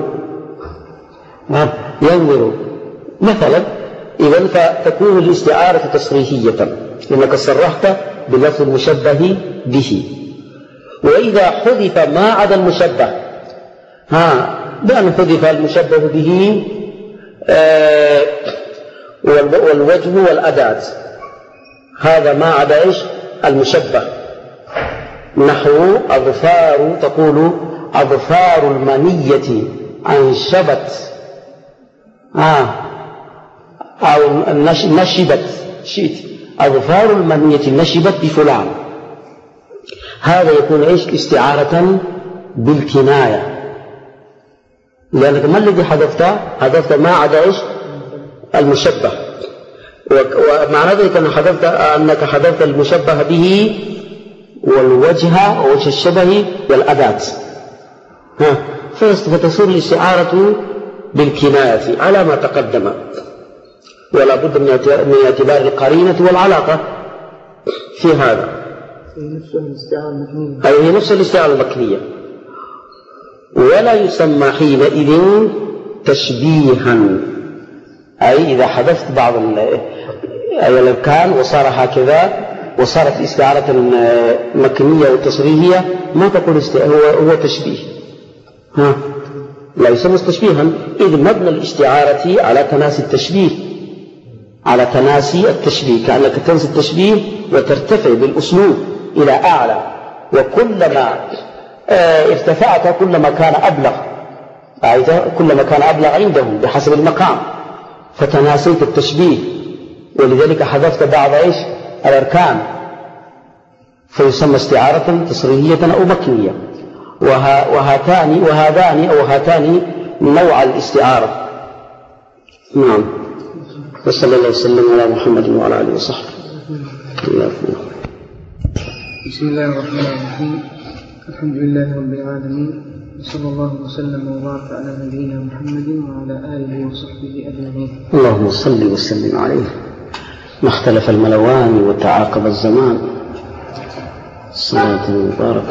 ينظر مثلا. إذن فتكون الاستعارة تصريحية لأنك صرحت بلفظ المشبه به. وإذا حذف ما عدا المشبه، ها بأن حذف المشبه به آه والوجه والأداة، هذا ما عدا إيش؟ المشبه. نحو أظفار، تقول أظفار المنية أنشبت آه أو نشبت، شئت أظفار المنية نشبت بفلان، هذا يكون إيش؟ استعارة بالكناية، لأنك ما الذي حذفته؟ حذفت ما عدا إيش؟ المشبه. ومعنى ذلك أن حذفت أنك حذفت المشبه به والوجه ووجه الشبه والأداة، ها فتصير الاستعارة بالكناية على ما تقدم، ولا بد من اعتبار القرينة والعلاقة في هذا. أي هي نفس الاستعارة المكنية، ولا يسمى حينئذ تشبيها. أي إذا حذفت بعض الأركان وصار هكذا وصارت استعارة مكنية وتصريحية ما تقول هو هو تشبيه، ها لا يسمى تشبيها، إذ مبنى الاستعارة على تناسي التشبيه، على تناسي التشبيه، كأنك تنسي التشبيه وترتفع بالأسلوب إلى أعلى، وكلما ارتفعت كلما كان أبلغ، كلما كان أبلغ عندهم بحسب المقام، فتناسيت التشبيه، ولذلك حذفت بعض إيش؟ الأركان، فيسمى استعارة تصريحية أو مكنية. وها وهاتان وهذان أو هاتان نوع الاستعارة. نعم. وصلى الله وسلم على محمد وعلى آله وصحبه. بسم الله الرحمن الرحيم. الحمد لله رب العالمين، وصلى الله وسلم وبارك على نبينا محمد وعلى آله وصحبه أجمعين. اللهم صل وسلم عليه. ما اختلف الملوان وتعاقب الزمان، صلاة مباركة.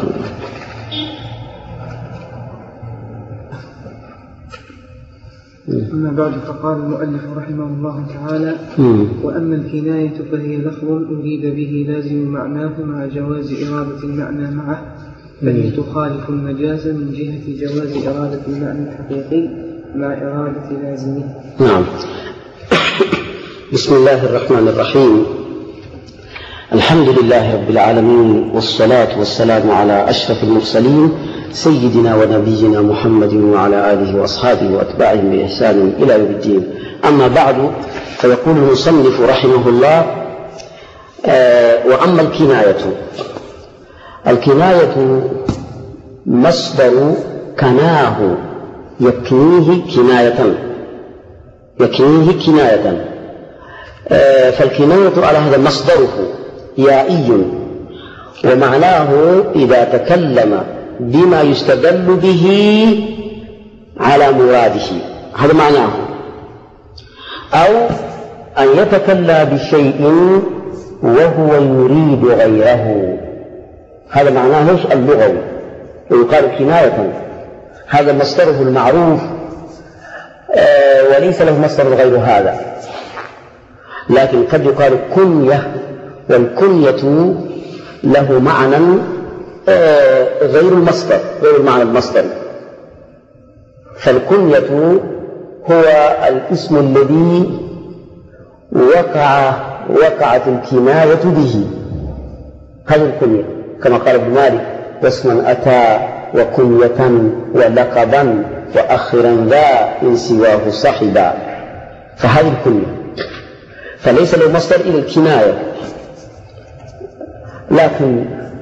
أما بعد، فقال المؤلف رحمه الله تعالى: وأما الكناية فهي لفظ أريد به لازم معناه مع جواز إرادة المعنى معه، فهي تخالف المجاز من جهة جواز إرادة المعنى الحقيقي مع إرادة لازمه. نعم. بسم الله الرحمن الرحيم. الحمد لله رب العالمين، والصلاة والسلام على أشرف المرسلين سيدنا ونبينا محمد وعلى آله وأصحابه وأتباعهم بإحسان إلى يوم الدين. أما بعد، فيقول المصنف رحمه الله: آه وأما الكناية، الكناية مصدر كناه يكنيه كناية، يكنيه كناية. آه فالكناية على هذا مصدره يائي، ومعناه إذا تكلم بما يستدل به على مراده، هذا معناه، أو أن يتكلم بشيء وهو يريد غيره، هذا معناه اللغوي، ويقال كناية. هذا مصدره المعروف، آه وليس له مصدر غير هذا، لكن قد يقال كنية، والكنية له معنى آه غير المصدر، غير المعنى المصدري. فالكنية هو الاسم الذي وقع وقعت الكناية به، هذا الكنية، كما قال ابن مالك: واسما أتى وكنية ولقبا وأخرا ذا إن سواه صحبا، فهذه الكنية، فليس له مصدر إلى الكناية. لكن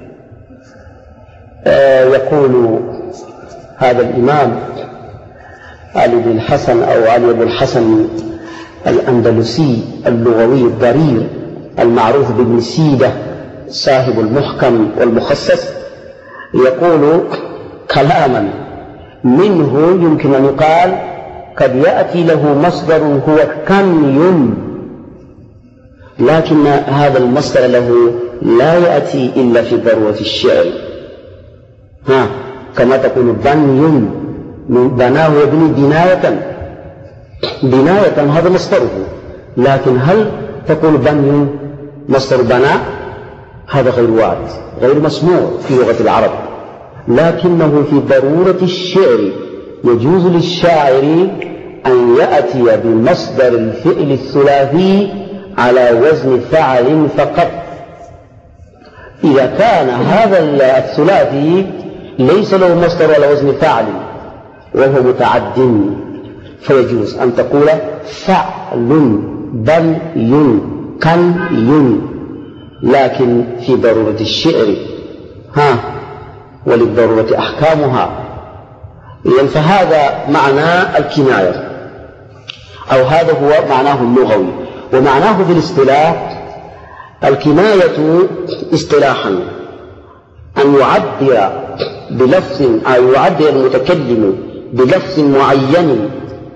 آه يقول هذا الإمام علي بن الحسن أو علي بن الحسن الأندلسي اللغوي الضرير المعروف بابن سيدة صاحب المحكم والمخصص، يقول كلاما منه يمكن أن يقال قد يأتي له مصدر هو كني، لكن هذا المصدر له لا يأتي إلا في ضرورة الشعر، ها كما تقول بني، بناه يبني بناية، بناية هذا مصدره، لكن هل تقول بني مصدر بناء؟ هذا غير وارد، غير مسموع في لغة العرب، لكنه في ضرورة الشعر يجوز للشاعر أن يأتي بمصدر الفعل الثلاثي على وزن فعل فقط، إذا كان هذا الثلاثي ليس له مصدر على وزن فعل وهو متعد، فيجوز أن تقول فعل بل ين كن ين، لكن في ضرورة الشعر ها وللضرورة أحكامها. إذن فهذا معنى الكناية، أو هذا هو معناه اللغوي. ومعناه في الاصطلاح: الكناية اصطلاحا أن يعبر بلفظ، أو يعبر المتكلم بلفظ معين،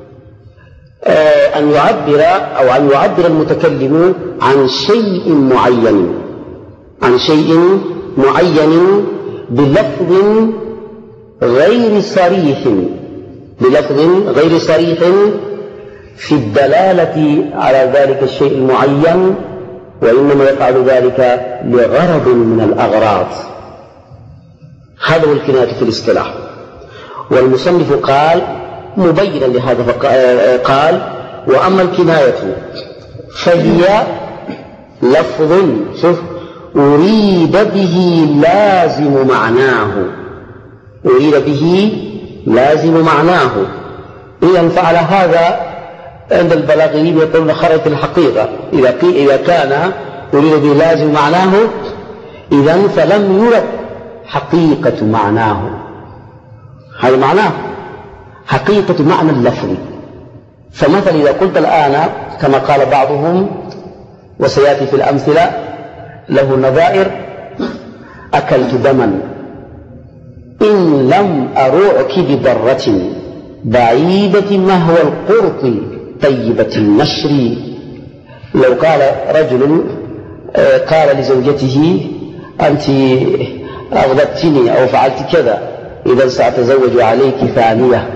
أن يعبر أو أن يعبر المتكلم عن شيء معين، عن شيء معين بلفظ غير صريح، بلفظ غير صريح في الدلالة على ذلك الشيء المعين، وإنما يفعل ذلك لغرض من الأغراض. هذا هو الكناية في الاصطلاح. والمصنف قال مبينا لهذا فقال: وأما الكناية فهي لفظ شوف أريد به لازم معناه، أريد به لازم معناه. إذن فعل هذا عند البلاغيين يقولون خرجت الحقيقة، إذا إذا كان أريد به لازم معناه إذن فلم يرد حقيقة معناه، هذا معناه حقيقة معنى اللفظ. فمثلا إذا قلت الآن كما قال بعضهم وسيأتي في الأمثلة له نظائر: أكلت دما، إن لم أروعك بضرة بعيدة مهوى القرط طيبة النشر. لو قال رجل قال لزوجته: أنت أغضبتني أو فعلت كذا، إذا سأتزوج عليك ثانية،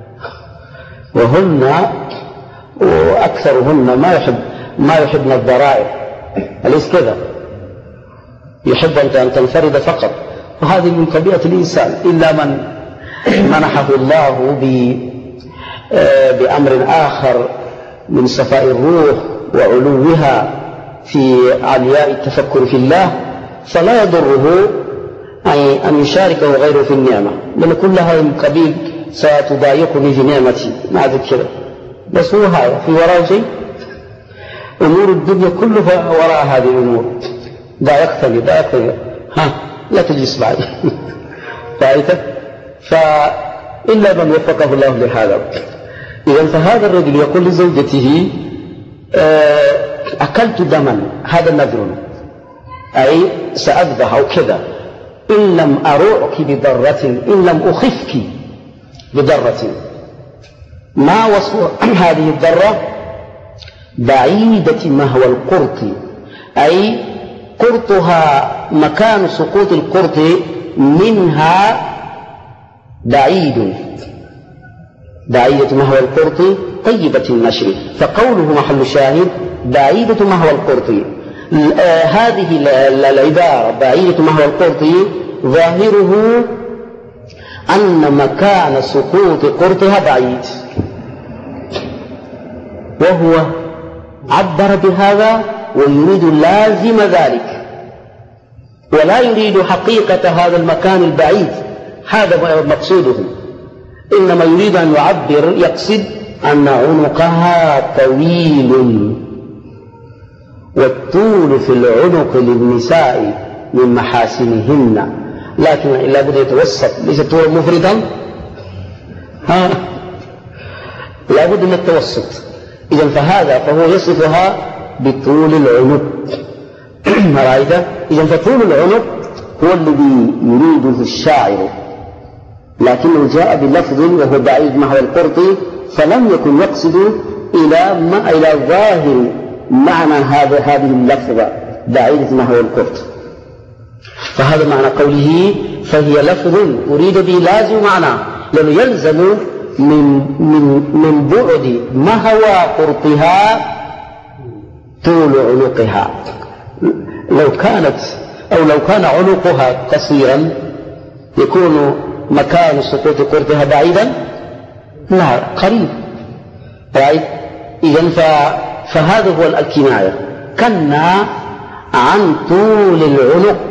وهن وأكثرهن ما يحب ما يحبن الضرائر، أليس كذا؟ يحب أن تنفرد فقط، وهذه من طبيعة الإنسان، إلا من منحه الله بأمر آخر من صفاء الروح وعلوها في علياء التفكر في الله فلا يضره أن يشاركه غيره في النعمة، لأن كل هذا القبيل ستضايقني في نعمتي مع ذكره، بس هو هذا في وراء شيء. أمور الدنيا كلها وراء هذه الأمور، ضايقتني ضايقتني ها لا تجلس معي رأيتك؟ فإلا من وفقه الله لهذا. إذا فهذا الرجل يقول لزوجته أكلت دما، هذا نذر، أي سأذبح أو كذا، إن لم أروعك بضرة، إن لم أخفك بضرة. ما وصف هذه الضرة؟ بعيدة مهوى القرط، أي قرطها مكان سقوط القرط منها بعيد، بعيدة مهوى القرط طيبة النشر، فقوله محل الشاهد بعيدة مهوى القرط. آه هذه العبارة بعيدة مهوى القرط ظاهره أن مكان سقوط قرطها بعيد، وهو عبر بهذا ويريد لازم ذلك، ولا يريد حقيقة هذا المكان البعيد، هذا مقصوده، إنما يريد أن يعبر يقصد أن عنقها طويل، والطول في العنق للنساء من محاسنهن، لكن إلا بد يتوسط، ليس طول مفردا، ها لا بد من التوسط. إذن فهذا فهو يصفها بطول العنق رأيته؟ إذن فطول العنق هو الذي يريده الشاعر، لكنه جاء بلفظ وهو بعيد مهوى القرط، فلم يكن يقصد إلى ما إلى ظاهر معنى هذا هذه اللفظة بعيدة مهوى القرط. فهذا معنى قوله فهي لفظ أريد به لازم معناه، لأنه يلزم من من من بعد مهوى قرطها طول عنقها. لو كانت أو لو كان عنقها قصيرا يكون مكان سقوط قرطها بعيدا؟ لا، قريب. رأيت؟ إذن فهذا هو الكناية، كنا عن طول العنق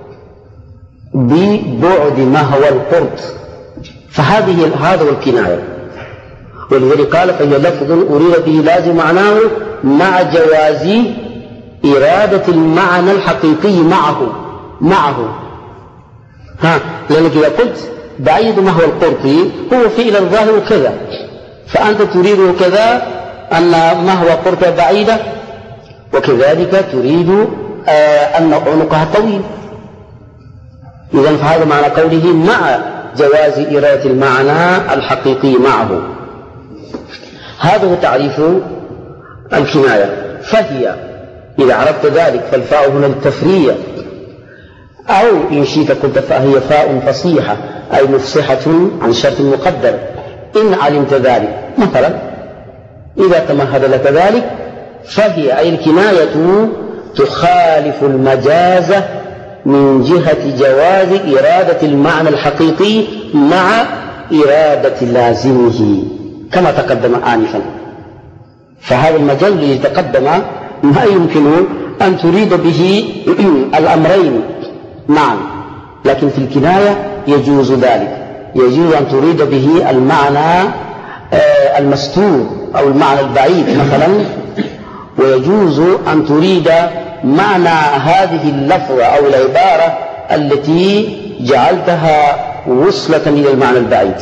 ببعد مهوى القرط، فهذه هذا هو الكناية. ولذلك قال فهي لفظ أريد به لازم معناه مع جواز إرادة المعنى الحقيقي معه معه ها لأنك إذا قلت بعيد مهوى القرط هو فعل الظاهر كذا، فأنت تريد كذا أن مهوى قرط بعيدة، وكذلك تريد آه أن عنقها طويل. إذن فهذا معنى قوله مع جواز إرادة المعنى الحقيقي معه. هذا هو تعريف الكناية. فهي إذا عرفت ذلك فالفاء هنا للتفرية، أو إن شئت قلت فهي فاء فصيحة أي مفصحة عن شرط مقدر إن علمت ذلك. مثلا إذا تمهد لك ذلك فهي أي الكناية تخالف المجاز من جهة جواز إرادة المعنى الحقيقي مع إرادة لازمه كما تقدم آنفا. فهذا المجال الذي تقدم ما يمكن أن تريد به الأمرين معا، لكن في الكناية يجوز ذلك، يجوز أن تريد به المعنى المستور أو المعنى البعيد مثلا، ويجوز أن تريد معنى هذه اللفظة أو العبارة التي جعلتها وصلة إلى المعنى البعيد.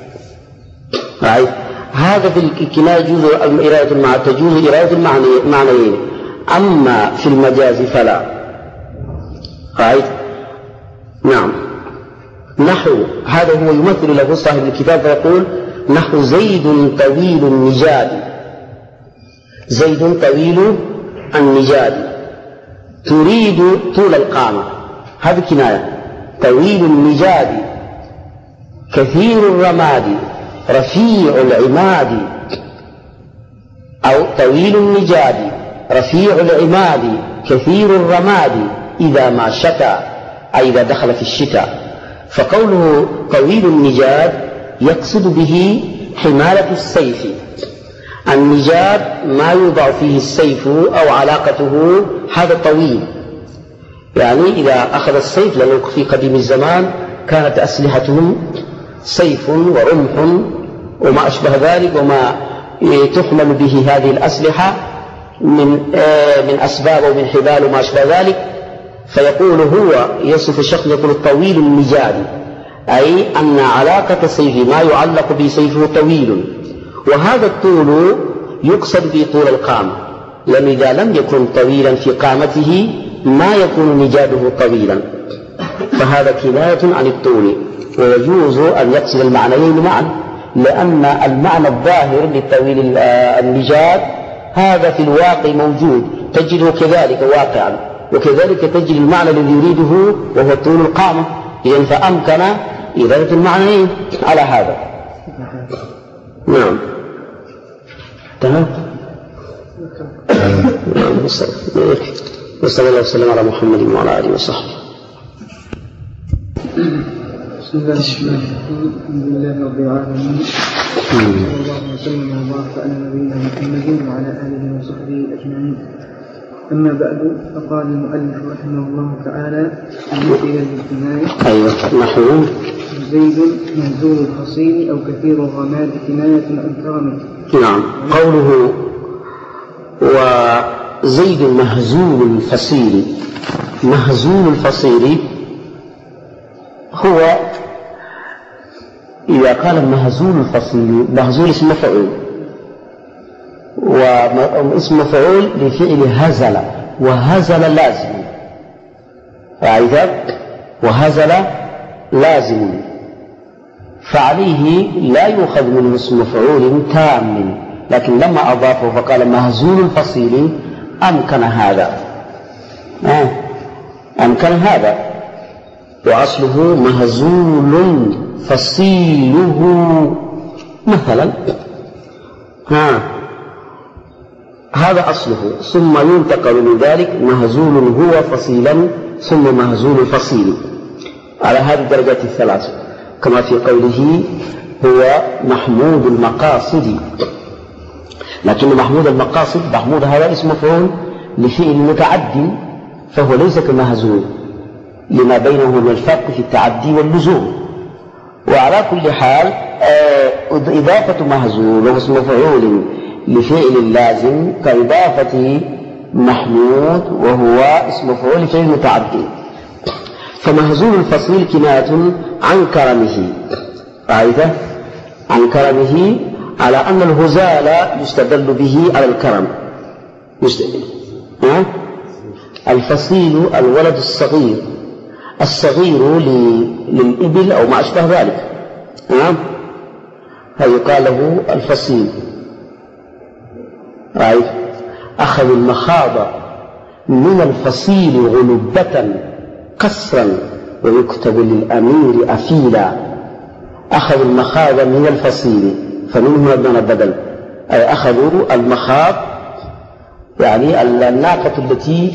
هذا في الكناية يجوز إرادة المعنى، تجوز إرادة المعنيين، أما في المجاز فلا. رأيت؟ نعم. نحو هذا هو يمثل له صاحب الكتاب فيقول نحو زيد طويل النجاد، زيد طويل النجاد تريد طول القامة، هذه كناية. طويل النجاد كثير الرماد رفيع العماد، أو طويل النجاد رفيع العماد كثير الرماد إذا ما شتى أي إذا دخل في الشتاء. فقوله طويل النجاد يقصد به حمالة السيف، النجاد ما يوضع فيه السيف أو علاقته، هذا طويل. يعني إذا أخذ السيف، لأنه في قديم الزمان كانت أسلحتهم سيف ورمح وما أشبه ذلك، وما تحمل به هذه الأسلحة من من أسباب ومن حبال وما أشبه ذلك. فيقول هو يصف الشخص يقول الطويل النجاد، أي أن علاقة سيفه ما يعلق به سيفه طويل، وهذا الطول يقصد به طول القامة، لأن إذا لم يكن طويلا في قامته ما يكون نجاده طويلا، فهذا كناية عن الطول. ويجوز أن يقصد المعنيين معا، لأن المعنى الظاهر للطويل النجاد هذا في الواقع موجود، تجده كذلك واقعا، وكذلك تجد المعنى الذي يريده وهو طول القامة. إذن فأمكن إرادة المعنيين على هذا. نعم تمام. نعم. وصلى الله وسلم على محمد وعلى آله وصحبه. بسم الله الرحمن الرحيم. الحمد لله رب العالمين، صلى الله وسلم وبارك على نبينا محمد وعلى آله وصحبه أجمعين. أما بعد، فقال المؤلف رحمه الله تعالى المثل للكناية: أيوة نحو زيد منزول الفصيل أو كثير الرماد كناية عن كرمه. نعم. قوله وزيد مهزول الفصيل، مهزول الفصيل هو إذا قال مهزول الفصيل، مهزول اسم مفعول، واسم مفعول لفعل هزل، وهزل لازم، فإذا وهزل لازم، فعليه لا يؤخذ منه اسم مفعول تام، لكن لما أضافه فقال مهزول الفصيل أمكن هذا، آه. أمكن هذا، وأصله مهزول فصيله مثلا، ها هذا أصله، ثم ينتقل من ذلك مهزول هو فصيلا ثم مهزول فصيل على هذه الدرجات الثلاث، كما في قوله هو محمود المقاصد. لكن محمود المقاصد، محمود هذا اسم مفعول لفعل متعد، فهو ليس كمهزول لما بينه من الفرق في التعدي واللزوم. وعلى كل حال إضافة مهزول واسم مفعول لفعل لازم كإضافة محمود وهو اسم مفعول لفعل متعدي. فمهزول الفصيل كناية عن كرمه، رأيته عن كرمه، على أن الهزال يستدل به على الكرم. ها؟ الفصيل الولد الصغير، الصغير للإبل أو ما أشبه ذلك، ها؟ يقال له الفصيل. رأيت أخذ المخاض من الفصيل غلبة قصرا ويكتب للأمير أفيلا. أخذ المخاض من الفصيل، فمنه مبنى البدل، أي أخذوا المخاض يعني الناقة التي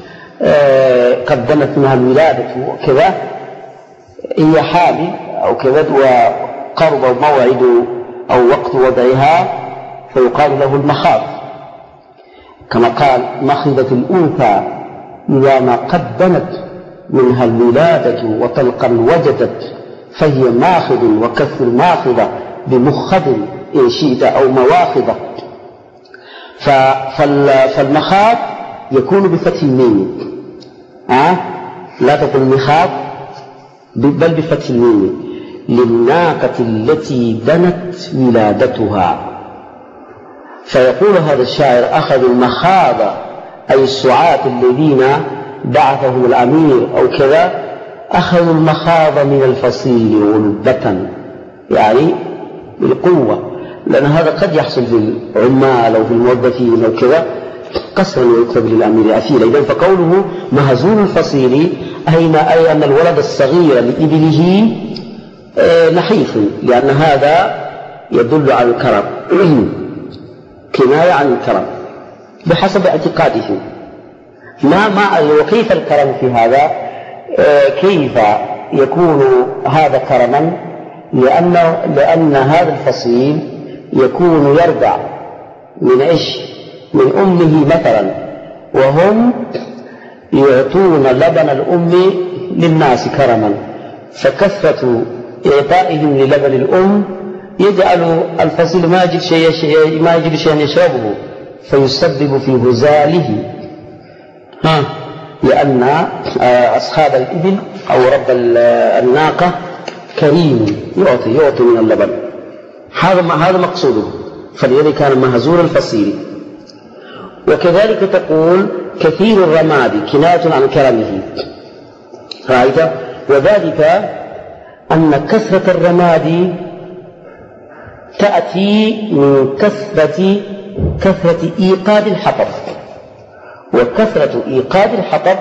قدمت منها الولادة وكذا، هي حامل أو كذا وقرب موعد أو وقت وضعها، فيقال له المخاض، كما قال مخضت الأنثى إذا ما قدمت منها الولادة وطلقا وجدت فهي ماخذ، وكثر ماخذة بمخض إن شئت أو مواخذة. فالمخاض يكون بفتح الميم، أه؟ لا تقل مخاض بل بفتح الميم، للناقة التي دنت ولادتها. فيقول هذا الشاعر أخذوا المخاض أي السعاة الذين بعثهم الأمير أو كذا، أخذوا المخاض من الفصيل غلبة، يعني بالقوة، لأن هذا قد يحصل في العمال أو في الموظفين أو كذا قصرا ويكتب للأمير أفيلا. إذن فقوله مهزول الفصيل أي أن الولد الصغير لإبله نحيف، لأن هذا يدل على الكرم، كناية عن الكرم بحسب اعتقاده. ما ما وكيف الكرم في هذا؟ كيف يكون هذا كرما؟ لأن لأن هذا الفصيل يكون يرضع من إيش؟ من أمه مثلا، وهم يعطون لبن الأم للناس كرما، فكثرة إعطائهم للبن الأم يجعل الفصيل ما يجد شيء ما يجد شيئا يشربه، فيسبب في هزاله. ها، لأن أصحاب الإبل أو رب الناقة كريم يعطي يعطي من اللبن، هذا هذا مقصوده، فلذلك كان مهزول الفصيل. وكذلك تقول كثير الرماد كناية عن كرمه، رأيت؟ وذلك أن كثرة الرماد تأتي من كثرة كثرة إيقاد الحطب، وكثرة إيقاد الحطب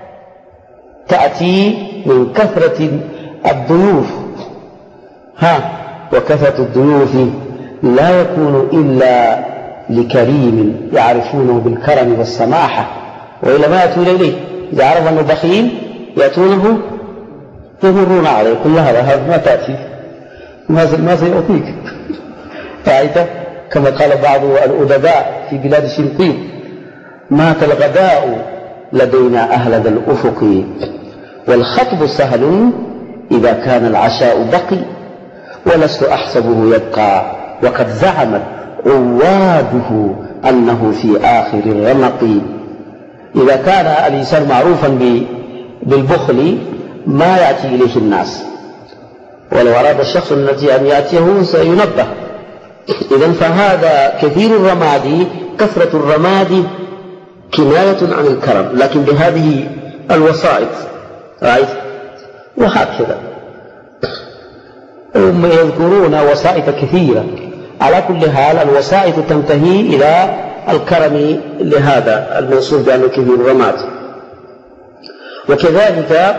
تأتي من كثرة الضيوف. ها، وكثرة الضيوف لا يكون إلا لكريم يعرفونه بالكرم والسماحة، وإلا ما يأتون إليه. إذا عرف أنه بخيل يأتونه يمرون عليه، كل هذا هذا ما تأتي، ما سيعطيك. رأيت؟ كما قال بعض الأدباء في بلاد الشنقيط: مات الغداء لدينا أهل ذا الأفق، والخطب سهل إذا كان العشاء بقي، ولست أحسبه يبقى وقد زعمت عواده أنه في آخر الرمق. إذا كان الإنسان معروفا بالبخل ما يأتي إليه الناس، ولو أراد الشخص الذي أن يأتيه سينبه. إذن فهذا كثير الرماد، كثرة الرماد كناية عن الكرم، لكن بهذه الوسائط. رأيت؟ وهكذا هم يذكرون وسائط كثيرة. على كل حال الوسائط تنتهي إلى الكرم لهذا الموصوف بأنه كثير الرماد. وكذلك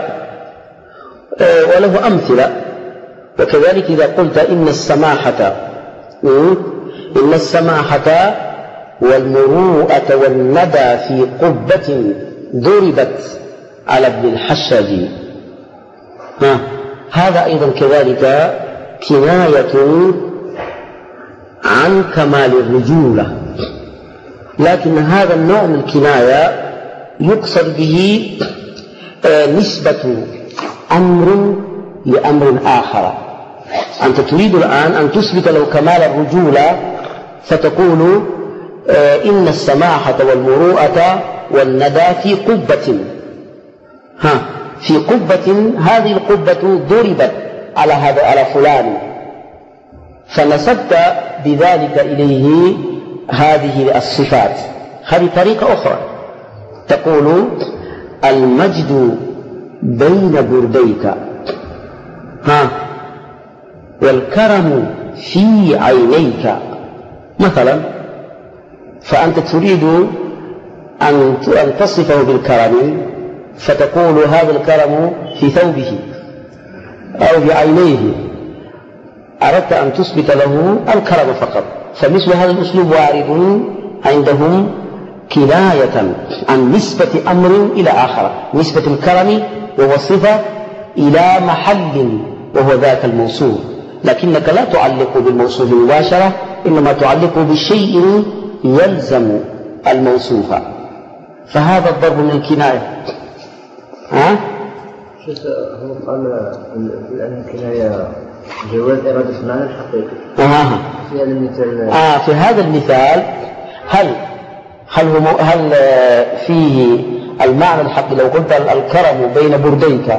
وله أمثلة. وكذلك إذا قلت إن السماحة إن السماحة والمروءة والندى في قبة ضربت على ابن الحشاج، ها، هذا أيضا كذلك كناية عن كمال الرجولة، لكن هذا النوع من الكناية يقصد به نسبة أمر لأمر آخر. أنت تريد الآن أن تثبت له كمال الرجولة، فتقول إن السماحة والمروءة والندى في قبة، ها، في قبة، هذه القبة ضربت على هذا على فلان، فنسبت بذلك إليه هذه الصفات. هذه طريقة أخرى، تقول المجد بين برديك، ها، والكرم في عينيك مثلا. فأنت تريد أن تصفه بالكرم، فتقول هذا الكرم في ثوبه أو في عينيه، أردت أن تثبت له الكرم فقط. فمثل هذا الأسلوب وارد عندهم كناية عن نسبة أمر إلى آخر، نسبة الكرم وهو صفة إلى محل وهو ذاك الموصوف، لكنك لا تعلق بالموصوف مباشرة، إنما تعلق بالشيء يلزم الموصوف، فهذا الضرب من الكناية. ها؟ شيخ هو قال أن الكناية جواز إرادة المعنى الحقيقي. آه. في هذا المثال آه في هذا المثال هل هل هو هل فيه المعنى الحقيقي؟ لو قلت الكرم بين برديك،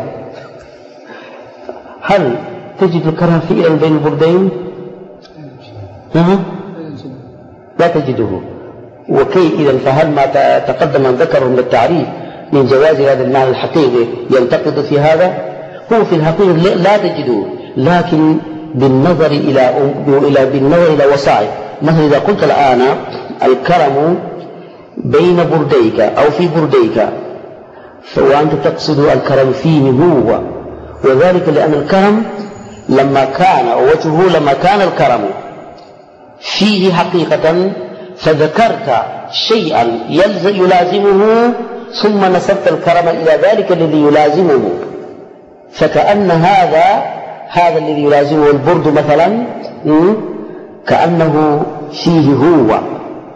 هل تجد الكرم فعلا بين البردين؟ آه. لا تجده. وكي إذا فهل ما تقدم أن ذكره من التعريف من جواز هذا المعنى الحقيقي ينتقد في هذا؟ هو في الحقيقة لا تجده، لكن بالنظر إلى إلى بالنظر إلى وسائط. مثلا إذا قلت الآن الكرم بين برديك أو في برديك، وأنت تقصد الكرم فيه هو، وذلك لأن الكرم لما كان وجهه لما كان الكرم فيه حقيقة، فذكرت شيئا يلازمه ثم نسبت الكرم إلى ذلك الذي يلازمه، فكأن هذا هذا الذي يلازمه البرد مثلا كأنه فيه هو،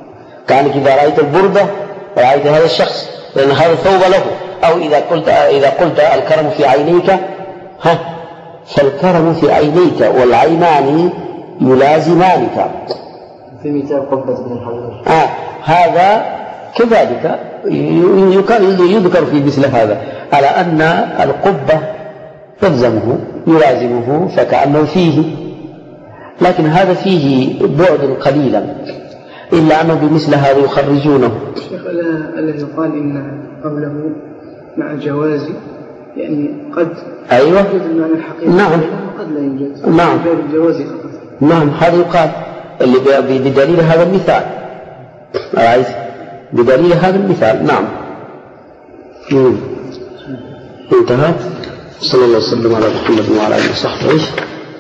كأنك إذا رأيت البردة رأيت هذا الشخص، لأن هذا الثوب له. أو إذا قلت إذا قلت الكرم في عينيك، ها، فالكرم في عينيك والعينان يلازمانك. في مثال قبة بن الحضور آه هذا كذلك يذكر في مثل هذا على أن القبة يلزمه يلازمه فكأنه فيه، لكن هذا فيه بعد قليلا، إلا أنه بمثل هذا يخرجونه. شيخ الذي يقال إن قوله مع جواز يعني قد أيوة يوجد المعنى الحقيقي، نعم قد لا يوجد، نعم الجواز فقط. نعم هذا يقال اللي بدليل هذا المثال، رأيت بدليل هذا المثال. نعم مم. انتهى. صلى الله وسلم على محمد وعلى آله وصحبه. ايش؟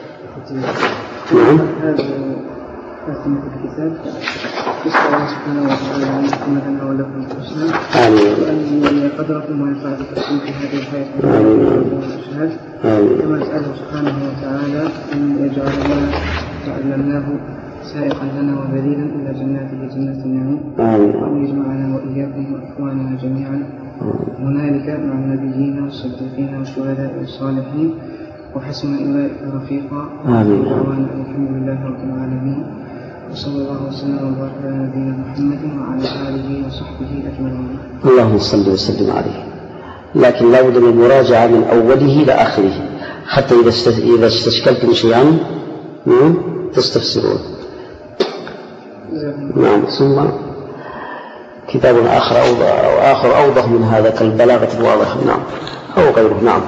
نعم. هذا خاتمة الكتاب. نسأل الله سبحانه وتعالى أن يكون لنا ولكم الحسنى. آمين. وأن يقدركم وينفع بكم في هذه الحياة. آمين. كما نسأله سبحانه وتعالى أن يجعل لنا تعلمناه سائقا لنا ودليلا إلى جناته جنات النعيم، وأن يجمعنا وإياكم وإخواننا جميعا هنالك مع النبيين والصديقين والشهداء والصالحين وحسن أولئك رفيقا. آمين. دعوانا الحمد لله رب العالمين، وصلى الله وسلم وبارك على نبينا محمد وعلى آله وصحبه أجمعين. اللهم صل وسلم عليه. لكن لا بد من المراجعة من أوله إلى آخره حتى إذا استشكلتم شيئا تستفسرون. نعم. ثم كتاب آخر أوضح, آخر أوضح من هذا كالبلاغة الواضحة. نعم أو غيره. نعم.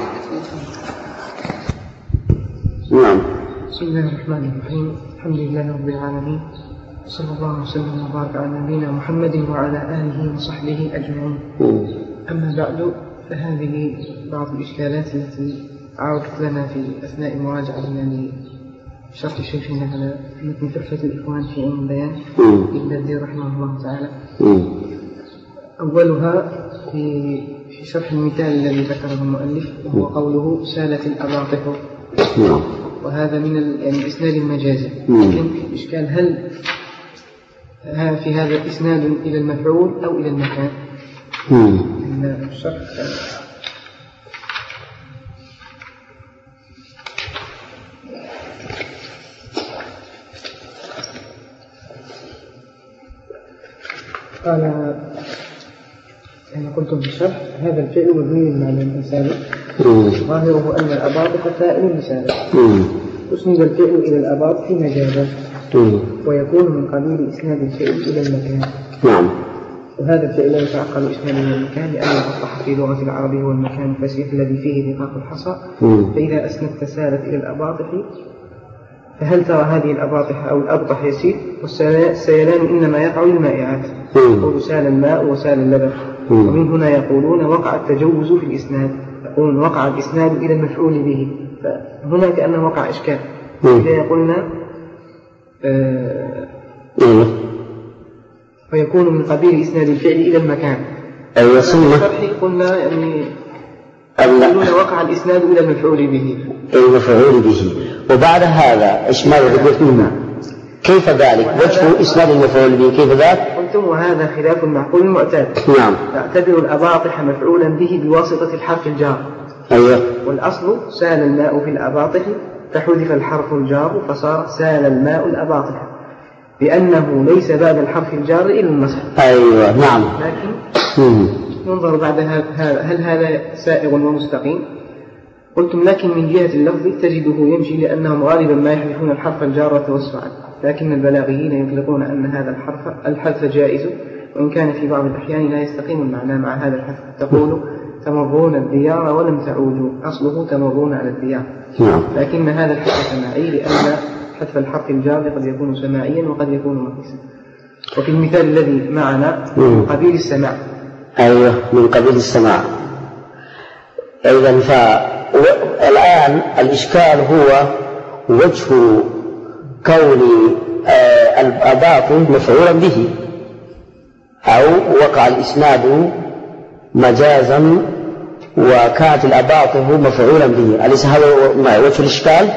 نعم. بسم الله الرحمن الرحيم. الحمد لله رب العالمين، صلى الله وسلم وبارك على نبينا محمد وعلى آله وصحبه أجمعين. أما بعد، فهذه بعض الإشكالات التي عرضت لنا في أثناء مراجعتنا لشرح شيخنا على متن تحفة الإخوان في علم البيان للبدير رحمه الله تعالى. أولها في شرح المثال الذي ذكره المؤلف، وهو قوله سالت الأباطح، وهذا من يعني الإسناد المجازي. لكن الإشكال هل في هذا الإسناد إلى المفعول أو إلى المكان؟ الشرح قال يعني قلت في الشرح هذا الفعل مبني المعنى الإنساني ظاهره أن الأباطح فاعل لسانه، أسند الفعل إلى الأباطح مجازا، ويكون من قبيل إسناد الفعل إلى المكان. نعم. وهذا الفعل لا يتعقل إسناد إلى المكان، لأن الأصح في لغة العرب هو المكان الفسيح الذي فيه دقاق الحصى. فإذا أسندت سالت إلى الأباطح، فهل ترى هذه الأباطح أو الأبطح يسيل؟ والسيلان إنما يقع للمائعات، يقول سال الماء وسال اللبن. ومن هنا يقولون وقع التجوز في الإسناد، يقولون وقع الإسناد إلى المفعول به، فهنا كأنه وقع إشكال. إذا يقولنا آه ويكون من قبيل إسناد الفعل إلى المكان. أيوة. ثم قلنا يعني يقولون وقع الإسناد إلى المفعول به، المفعول به. وبعد هذا إيش ماذا ذكرت منه؟ كيف ذلك؟ وجه إسناد المفعول به كيف ذاك؟ قلتم وهذا خلاف المعقول المعتاد. نعم. نعتبر الأباطح مفعولا به بواسطة الحرف الجار. أيوة. والأصل سال الماء في الأباطح، فحذف الحرف الجار فصار سال الماء الأباطح، لأنه ليس بعد الحرف الجار إلا النصب. أيوة. نعم. لكن ننظر بعد هذا هل هذا سائغ ومستقيم؟ قلتم لكن من جهة اللفظ تجده يمشي، لأنهم غالبا ما يحذفون الحرف الجار توسعا، لكن البلاغيين يطلقون أن هذا الحرف الحذف جائز، وإن كان في بعض الأحيان لا يستقيم المعنى مع هذا الحذف. تقول تمرون الديار ولم تعودوا، أصله تمرون على الديار. لكن هذا الحذف سماعي، لأن حذف الحرف الجار قد يكون سماعيا وقد يكون مقيسا. وفي المثال الذي معنا من قبيل السماع. أيوة، من قبيل السماع. إذن فالآن الإشكال هو وجه كون الأباطح مفعولا به، أو وقع الإسناد مجازا وكانت الأباطح مفعولا به. أليس هذا وجه الإشكال؟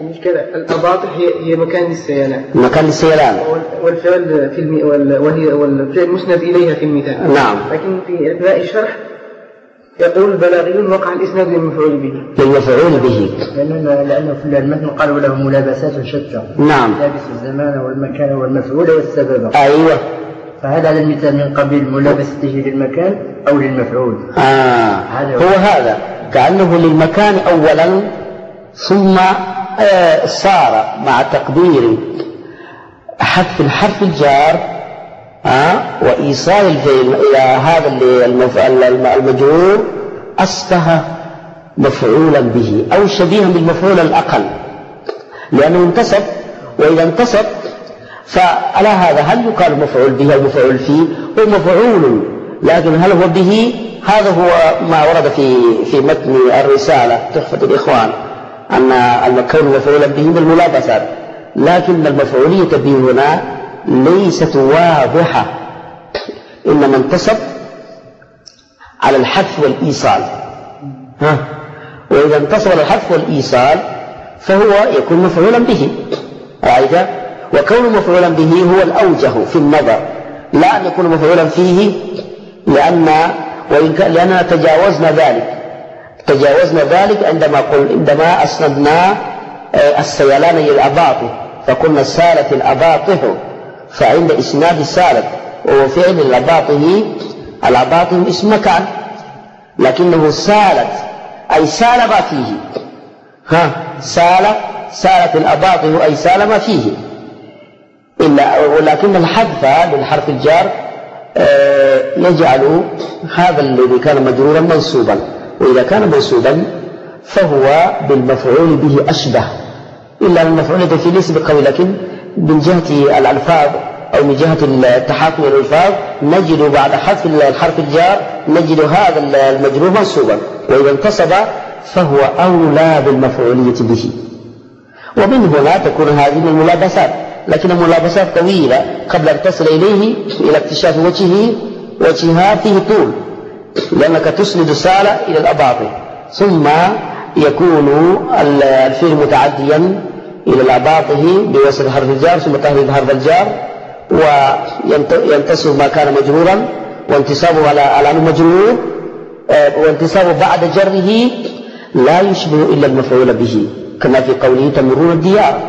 يعني كذا الأباطح هي هي مكان السيلان، مكان السيلان، والفعل في الم... وهي والفعل مسند إليها في المثال. نعم. لكن في أثناء الشرح يقول البلاغيون وقع الإسناد للمفعول به. للمفعول به. لأنه لأنه في المتن قالوا له ملابسات شتى. نعم. لابس الزمان والمكان والمفعول والسبب. أيوة. فهذا على المثال من قبيل ملابسته للمكان أو للمفعول. آه. هو هذا كأنه للمكان أولا، ثم آه صار مع تقدير حذف الحرف الجار آه وإيصال الفعل إلى هذا المجرور أصبح مفعولا به أو شبيها بالمفعول الأقل، لأنه انتصب. وإذا انتصب فعلى هذا هل يقال مفعول به أو مفعول فيه؟ هو مفعول، لكن هل هو به؟ هذا هو ما ورد في في متن الرسالة تحفة الإخوان، أن الكون مفعولا به بالملابسات، لكن المفعولية به هنا ليست واضحة، إنما انتصب على الحذف والإيصال. ها؟ وإذا انتصب على الحذف والإيصال فهو يكون مفعولا به. رأيت؟ وكونه مفعولا به هو الأوجه في النظر، لا أن يكون مفعولا فيه، لأن لأننا تجاوزنا ذلك تجاوزنا ذلك عندما قل عندما أسندنا السيلان إلى الأباطح، فقلنا سالت الأباطح، فعند إسناد السالت وهو فعل الأباطح، الأباطح اسم مكان، لكنه سالت أي سال ما فيه. ها سال سالت الأباطح أي سال ما فيه، إلا ولكن الحذف للحرف الجار يجعل هذا الذي كان مجرورا منصوبا، وإذا كان منصوبا فهو بالمفعول به أشبه، إلا المفعول به ليس بقوي، لكن من جهة الألفاظ أو من جهة التحاكم الألفاظ نجد بعد حذف الحرف الجار نجد هذا المجرور منصوبا، وإذا انتصب فهو أولى بالمفعولية به. ومن هنا تكون هذه من الملابسات، لكن الملابسات طويلة قبل أن تصل إليه إلى اكتشاف وجهه وجهها فيه طول، لأنك تسند سال إلى الأباطح، ثم يكون الفعل متعديا إلى الأباطح بواسطة حرف الجار، ثم تحريف حرف الجار وينتصب ما كان مجرورا، وانتصابه على أنه مجرور، وانتصابه بعد جره لا يشبه إلا المفعول به، كما في قوله تمرون الديار.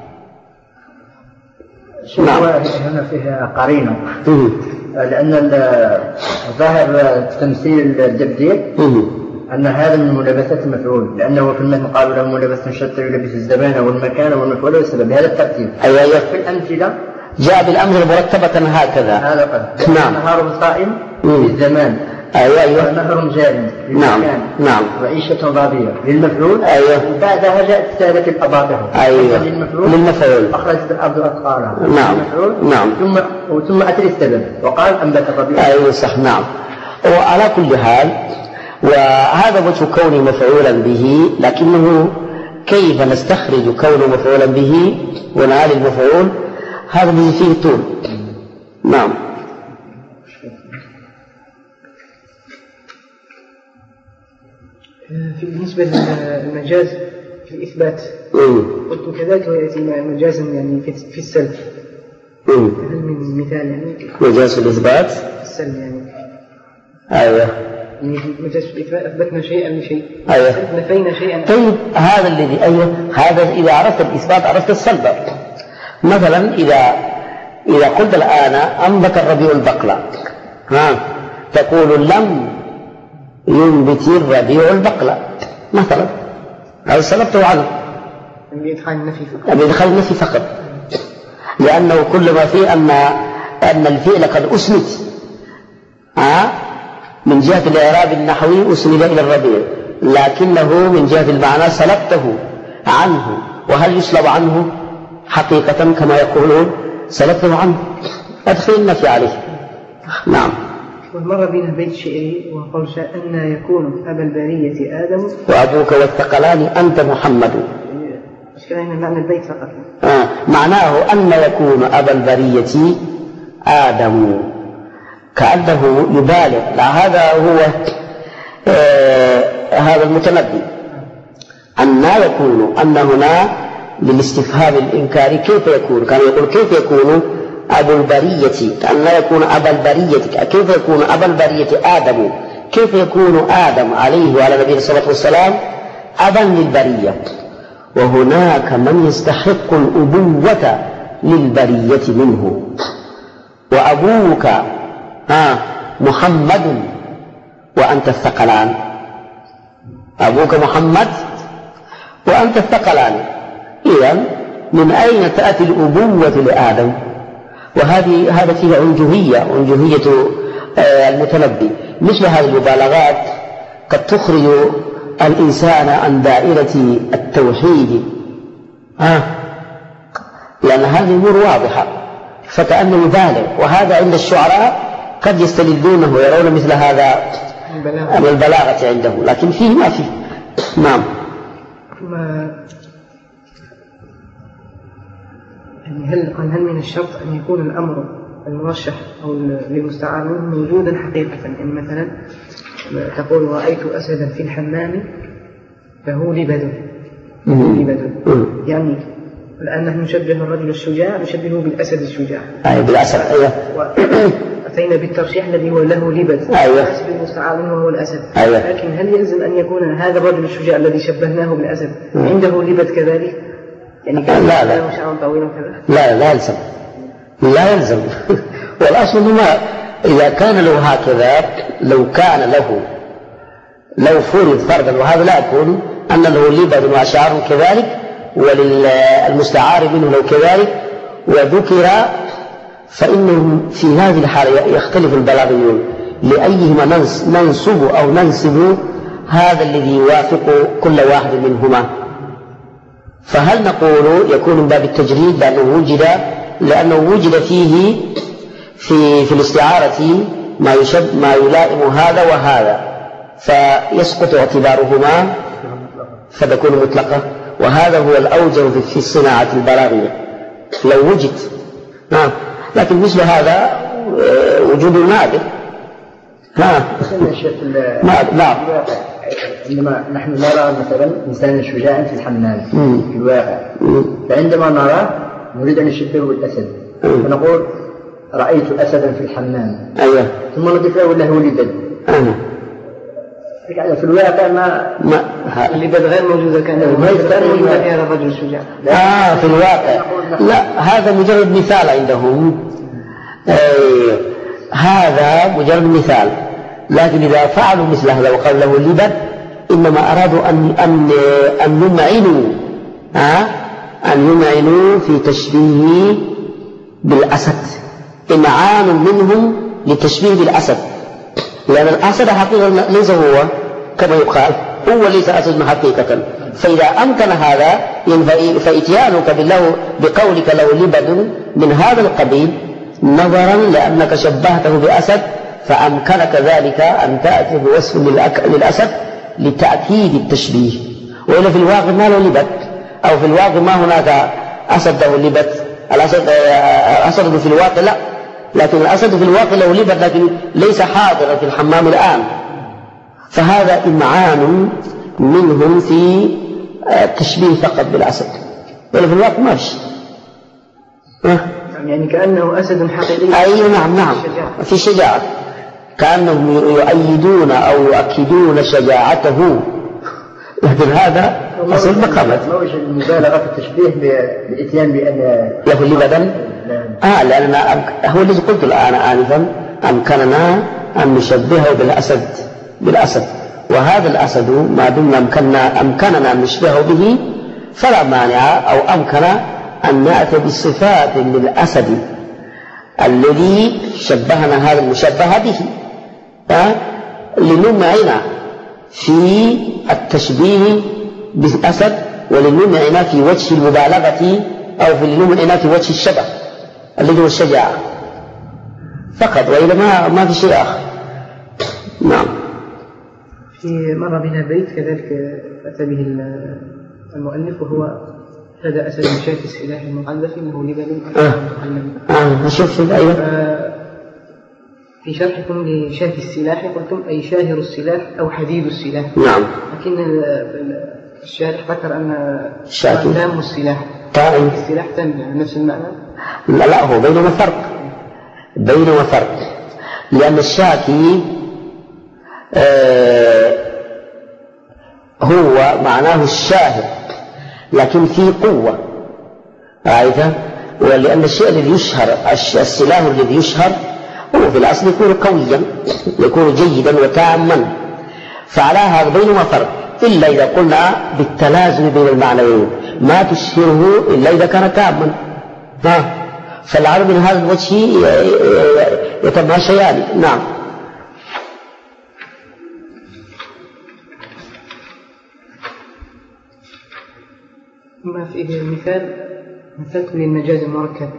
نعم. هنا فيها قرينة، لأن ظاهر تمثيل التبديل أن هذا من ملابسات المفعول، لأنه في المثل قالوا له ملابسة شتى يلبس الزمان والمكان والمفعول والسبب، بهذا الترتيب. أيوة أيوة. في الأمثلة جاء بالأمثلة مرتبة هكذا. هذا قد. نعم. نهار صائم في الزمان. أيوة أيوة. نهر جاري نعم نعم. وعيشة راضية للمفعول. أيوة. بعدها جاءت سالت الأباطح. أيوة. للمفعول. للمفعول. أخرجت الأرض أثقالها. نعم. نعم. ثم ثم أتى السبب وقال أنبت الربيع. أيوة صح. نعم. وعلى كل حال وهذا وجه كونه مفعولا به، لكنه كيف نستخرج كونه مفعولا به ونعالي المفعول، هذا الذي فيه طول. نعم. في بالنسبة للمجاز في الإثبات قلت كذلك ويأتي مجازا يعني في السلب، هل من مثال يعني مجاز في الإثبات السلب يعني أيوه يعني مجاز في الإثبات أثبتنا شيئا لشيء، أيوه نفينا شيئا. طيب هذا الذي أيوه هذا إذا عرفت الإثبات عرفت السلب. مثلا إذا إذا قلت الآن أنبت الربيع البقلة، ها تقول لم ينبت الربيع البقلة مثلا، هذا سلبته عنه بإدخال النفي فقط، بإدخال النفي فقط، لأنه كل ما فيه أن أن الفعل قد أسند ها من جهة الإعراب النحوي أسند إلى الربيع، لكنه من جهة المعنى سلبته عنه. وهل يسلب عنه حقيقة كما يقولون؟ سلبته عنه، أدخل النفي عليه. نعم. ومر بنا بيت شعري وقول أن يكون أبا البرية آدم وأبوك والثقلان أنت محمد. إشكالنا معنى البيت فقط. آه. معناه أن يكون أبا البرية آدم، كأنه يبالغ. لا هذا هو آه هذا المتنبي، أن يكون أن هنا للاستفهام الإنكاري كيف يكون؟ كان يقول كيف يكون أبو البرية، كأن لا يكون أبا البرية، كيف يكون أبا البرية آدم، كيف يكون آدم عليه وعلى نبينا الصلاة والسلام أبا للبرية؟ وهناك من يستحق الأبوة للبرية منه، وأبوك ها محمد وأنت الثقلان، أبوك محمد وأنت الثقلان، إذن من أين تأتي الأبوة لآدم؟ وهذه هذا فيها أنجهية، أنجهية المتنبي. مثل هذه المبالغات قد تخرج الإنسان عن دائرة التوحيد، ها لأن هذه أمور واضحة فكأنه يبالغ، وهذا عند الشعراء قد يستلذونه ويرون مثل هذا من البلاغة عنده، لكن فيه ما فيه. نعم. ما يعني هل قال هل من الشرط أن يكون الأمر المرشح أو للمستعار منه موجودا حقيقة؟ يعني مثلا تقول رأيت أسدا في الحمام فهو لبد، لبد يعني الآن نحن نشبه الرجل الشجاع نشبهه بالأسد الشجاع. أي بالأسد. أيوة. أتينا بالترشيح الذي هو له لبد. أيوة. الأسد المستعار منه هو الأسد. أيوة. لكن هل يلزم أن يكون هذا الرجل الشجاع الذي شبهناه بالأسد عنده لبد كذلك؟ يعني كان لا لا له شعر طويل وكذا. لا لا يلزم، لا يلزم. والأصل ما إذا كان له هكذا، لو كان له لو فرض فرضا، وهذا لا يكون أن له لبد وأشعار كذلك وللمستعار منه لو كذلك وذكر، فإنه في هذه الحالة يختلف البلاغيون لأيهما ننصب أو ننسب هذا الذي يوافق كل واحد منهما. فهل نقول يكون من باب التجريد لأنه وجد لأنه وجد فيه في في الاستعارة ما يشب ما يلائم هذا وهذا فيسقط اعتبارهما فتكون مطلقة، وهذا هو الأوجه في الصناعة البلاغية لو وجد. نعم. لكن مثل هذا وجود نادر. نعم. نعم. عندما نحن نرى مثلا إنسانا شجاعا في الحمام في الواقع، فعندما نراه نريد أن نشبهه بالأسد فنقول رأيت أسدا في الحمام. أيوة. ثم نضيف له له لبد. أيوة. في الواقع ما ما اللبد غير موجودة، كان ما يستمر في هذا الرجل الشجاع. آه في الواقع لا، هذا مجرد مثال عندهم. آه هذا مجرد مثال، لكن إذا فعلوا مثل هذا وقالوا له لبد إنما أرادوا أن أن أن يمعنوا آه أن يمعنوا في تشبيه بالأسد، إمعان منهم للتشبيه بالأسد، لأن الأسد حقيقة ليس هو كما يقال، هو ليس أسد حقيقة. فإذا أمكن هذا فإتيانك بالله بقولك له لبد من هذا القبيل نظرا لأنك شبهته بأسد، فأمكنك ذلك أن تأتي بوصف للأسد لتأكيد التشبيه، وإلا في الواقع ما له لبد، أو في الواقع ما هناك أسد له لبد. الأسد أسد في الواقع لا، لكن الأسد في الواقع له لبد لكن ليس حاضرا في الحمام الآن. فهذا إمعان منهم في التشبيه فقط بالأسد، ولا في الواقع ما فيش. يعني كأنه أسد حقيقي. أي نعم نعم في شجاعة، كأنهم يؤيدون أو يؤكدون شجاعته، لكن هذا أصل مقامات. ما وجه المبالغة في التشبيه بالإتيان بأن له لبدا؟ آه لأن هو الذي قلت الآن آنفا أمكننا أن نشبهه بالأسد بالأسد وهذا الأسد ما دمنا أمكننا أمكننا أن نشبهه به فلا مانع، أو أمكن أن نأتي بصفات للأسد الذي شبهنا هذا المشبه به آه لنمعنا في التشبيه بالأسد ولنمعنا في وجه المبالغة أو في لنمعنا في وجه الشبه الذي هو الشجاعة فقط، وإذا ما ما في شيء آخر. نعم. في مرة بنا بيت كذلك أتى به المؤلف وهو هذا أسد شاف السلاح المقذف وهو لبن آه. آه. أشوف أيوة. في شرحكم لشاف السلاح قلتم أي شاهر السلاح أو حديد السلاح. نعم. لكن الشارح ذكر أن الشاكي تام السلاح تام السلاح تام نفس المعنى. لا لا هو بينهما فرق بينهما فرق لأن الشاكي آه هو معناه الشاهد لكن فيه قوة عايزة، ولأن الشيء الذي يشهر السلاح الذي يشهر هو في الأصل يكون قويا يكون جيدا وتاما، فعلى هذا بينهما فرق إلا إذا قلنا بالتلازم بين المعنيين ما تشهره إلا إذا كان تاما. ها فالعرب من هذا الوجه يتماشيان. نعم. ما فيه مثال مثال للمجاز المركب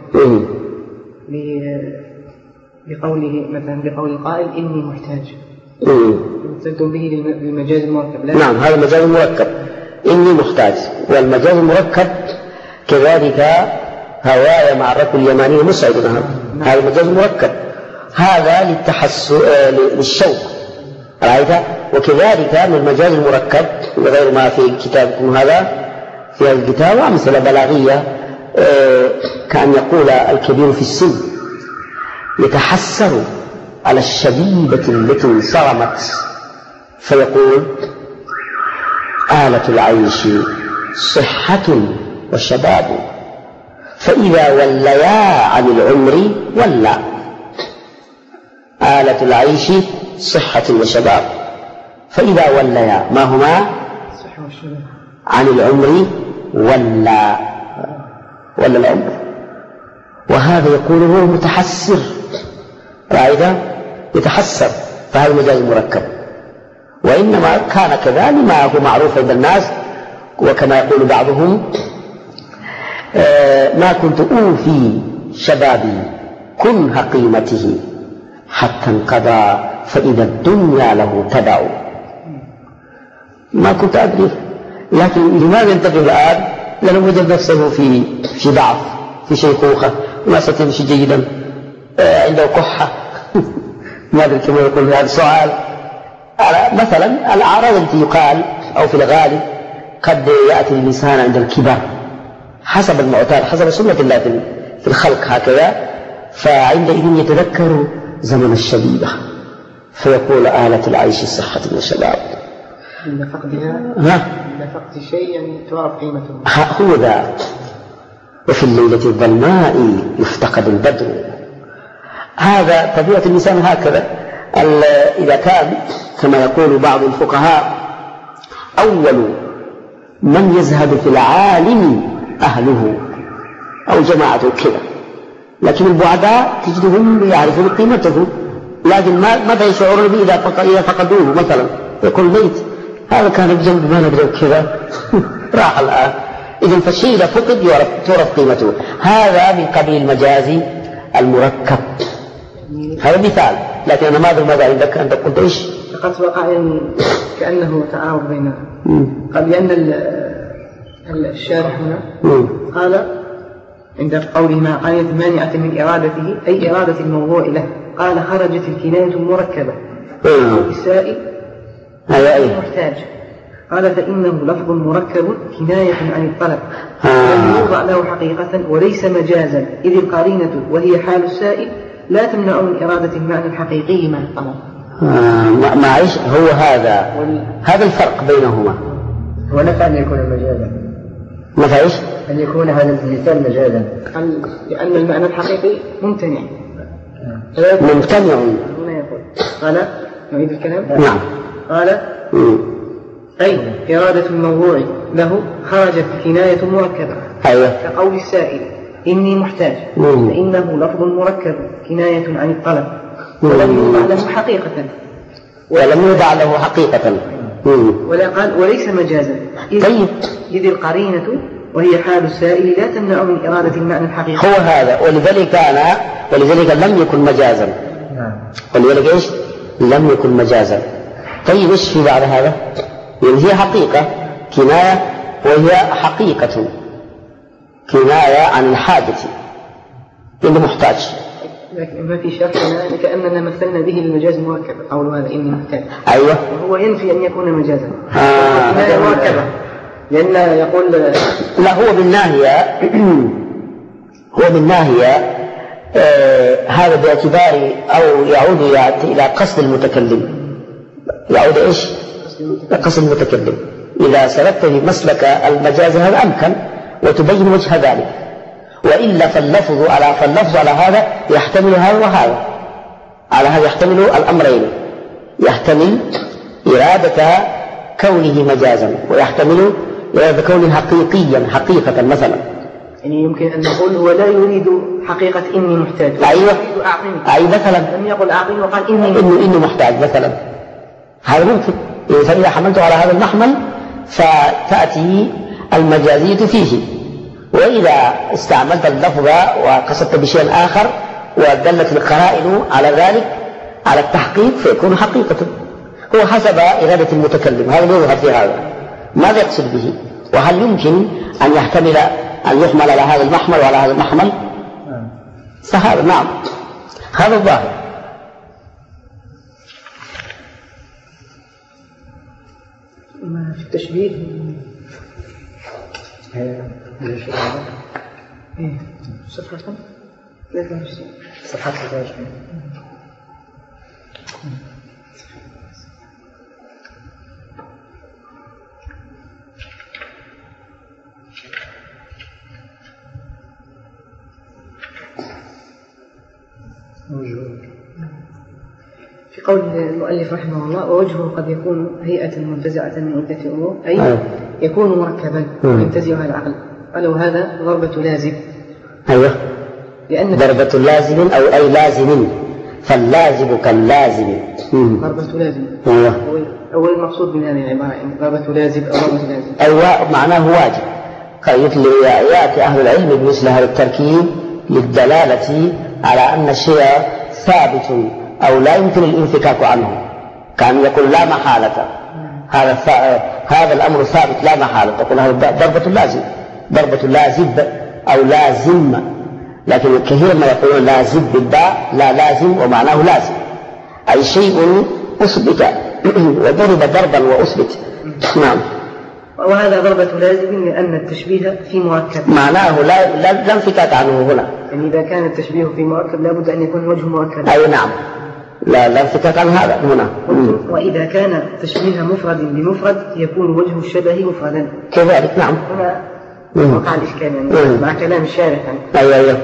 بقوله مثلا بقول القائل إني محتاج مثلتم به للمجاز المركب. نعم هذا المجاز المركب إني محتاج، والمجاز المركب كذلك هوايا مع الركب اليماني مسعد. هذا المجاز المركب هذا للتحس للشوق رأيت، وكذلك من المجاز المركب وغير ما في كتابكم هذا في هذا الكتاب أمثلة بلاغية كأن يقول الكبير في السن يتحسر على الشبيبة التي انصرمت فيقول آلة العيش صحة وشباب فإذا وليا عن العمر ولا. آلة العيش صحة وشباب فإذا وليا ما هما عن العمر ولا ولا العمر، وهذا يقول هو متحسر رأيت يتحسر، فهذا مجاز مركب. وإنما كان كذا لما هو معروف عند الناس، وكما يقول بعضهم آه ما كنت أوفي شبابي كنه قيمته حتى انقضى فإذا الدنيا له تبع. ما كنت أدري، لكن لماذا ينتبه الآن؟ لأنه وجد نفسه في في ضعف في شيخوخة ما ستمشي جيدا آه عنده كحة ما أدري كما يقول هذا السؤال. مثلا الأعراض التي يقال أو في الغالب قد يأتي الإنسان عند الكبار حسب المعتاد حسب سنة الله في الخلق هكذا، فعندئذ يتذكر زمن الشبيبة فيقول آلة العيش صحة وشباب عند فقدها عند فقد شيء يعني تعرف قيمته. هو ذا. وفي الليلة الظلماء يفتقد البدر. هذا طبيعة الإنسان هكذا. إذا كان كما يقول بعض الفقهاء أول من يزهد في العالم أهله أو جماعته كذا، لكن البعداء تجدهم يعرفون قيمته، لكن متى يشعرون به إذا فقدوه مثلا يقول ميت هذا كان بجنب ما نبدأ كذا راح الآن. إذن فالشيء إذا فقد تعرف قيمته. هذا من قبيل المجاز المركب. هذا مثال، لكن أنا ما أدري ماذا عندك أنت قلت إيش؟ لقد وقع يعني كأنه تعارض بيننا. قال لأن الشارح هنا قال عند قوله ما عانت مانعة من إرادته أي إرادة الموضوع له، قال خرجت الكناية المركبة السائل محتاج، قال فإنه لفظ مركب كناية عن الطلب لم يوضع له حقيقة وليس مجازا، إذ القرينة وهي حال السائل لا تمنع من إرادة المعنى الحقيقي مع الطلب. آه معيش هو هذا وال... هذا الفرق بينهما. ونفع أن يكون مجازا. نفع إيش؟ أن يكون هذا المثال مجازا. لأن المعنى الحقيقي ممتنع. ممتنع. هنا يقول قال نعيد الكلام. نعم. قال مم. أي إرادة الموضوع له خرجت كناية مركبة. أيوة. كقول السائل إني محتاج، مم. فإنه لفظ مركب كناية عن الطلب ولم يوضع له حقيقة ولم يوضع له حقيقة مم. ولا قال وليس مجازا، إذ, طيب. إذ القرينة وهي حال السائل لا تمنع من إرادة المعنى الحقيقي. هو هذا، ولذلك أنا ولذلك لم يكن مجازا. ولذلك إيش؟ لم يكن مجازا. طيب إيش في بعد هذا؟ يعني هي حقيقة كناية وهي حقيقة كناية عن الحاجة إنه محتاج. لكن ما في شك كأننا مثلنا به المجاز المركب قول هذا إني محتاج. أيوة. وهو ينفي أن يكون مجازا. آه. كناية مركبة. لأن يقول لا، هو من ناحية هو من ناحية آه هذا باعتبار أو يعود إلى قصد المتكلم، يعود إيش؟ قصد المتكلم. إذا سلكت في مسلك المجاز هذا أمكن وتبين وجه ذلك، وإلا فاللفظ على فاللفظ على هذا يحتمل هذا وهذا، على هذا يحتمل الأمرين، يحتمل إرادة كونه مجازا ويحتمل إرادة كونه حقيقيا حقيقة مثلا. يعني يمكن أن نقول هو لا يريد حقيقة إني محتاج، أيوة أي مثلا لم يقل أعطني وقال إني إنه إنه محتاج مثلا، هذا ممكن. فإذا حملته على هذا المحمل فتأتي المجازية فيه، وإذا استعملت اللفظ وقصدت بشيء آخر ودلت القرائن على ذلك على التحقيق فيكون حقيقة. هو حسب إرادة المتكلم، هذا يظهر في هذا ماذا يقصد به، وهل يمكن أن يحتمل أن يحمل على هذا المحمل وعلى هذا المحمل. فهذا نعم هذا الظاهر. ما في التشبيه صفحة ثلاثة وعشرين صفحة ثلاثة وعشرين في قول المؤلف رحمه الله ووجهه قد يكون هيئة منتزعة من عدة أمور، أي يكون مركبا ينتزعها العقل. قالوا هذا ضربة لازم. أيوه لأن ضربة لازم أو أي لازم، فاللازم كاللازم ضربة لازم. أيوه أول المقصود من هذه العبارة يعني ضربة لازم أو ضربة لازم أيوه معناه واجب. يأتي أهل العلم بمثل هذا التركيب للدلالة على أن الشيء ثابت أو لا يمكن الانفكاك عنه، كان يقول لا محالة هذا هذا الأمر ثابت لا محالة، تقول هذا ضربة لازم، ضربة لازم أو لازم، لكن كثيرا ما يقولون لازم بالباء لا لازم ومعناه لازم، أي شيء أثبت وضرب ضربا وأثبت. نعم. وهذا ضربة لازم لأن التشبيه في مركب معناه لا لا, لا انفكاك عنه هنا، يعني إذا كان التشبيه في مركب لابد أن يكون وجه مركب. أي نعم لا لا انفكاك عن هذا هنا. وإذا كان تشبيه مفرد بمفرد يكون وجه الشبه مفردا كذلك. نعم هنا وقع الإشكال يعني مع كلام الشارح يعني. أيوة أيوة.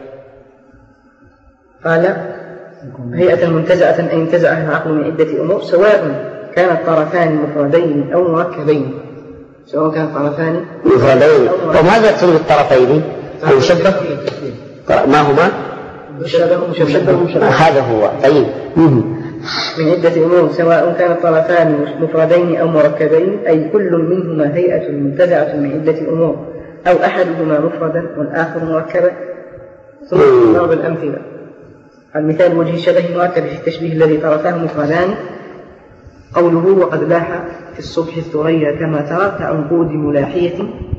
قال هيئة منتزعة أي انتزعها العقل من عدة أمور سواء كان الطرفان مفردين أو مركبين، سواء كان الطرفان مفردين. وماذا يقصد بالطرفين؟ المشبه ما هما؟ مشبه مشبه هذا هو. طيب من عدة أمور سواء كان الطرفان مفردين أو مركبين، أي كل منهما هيئة منتزعة من عدة أمور أو أحدهما مفردا والآخر مركبا. ثم ضرب الأمثلة. المثال وجه الشبه مركب في التشبيه الذي طرفاه مفردان قوله وقد لاح في الصبح الثريا كما ترى كعنقود ملاحية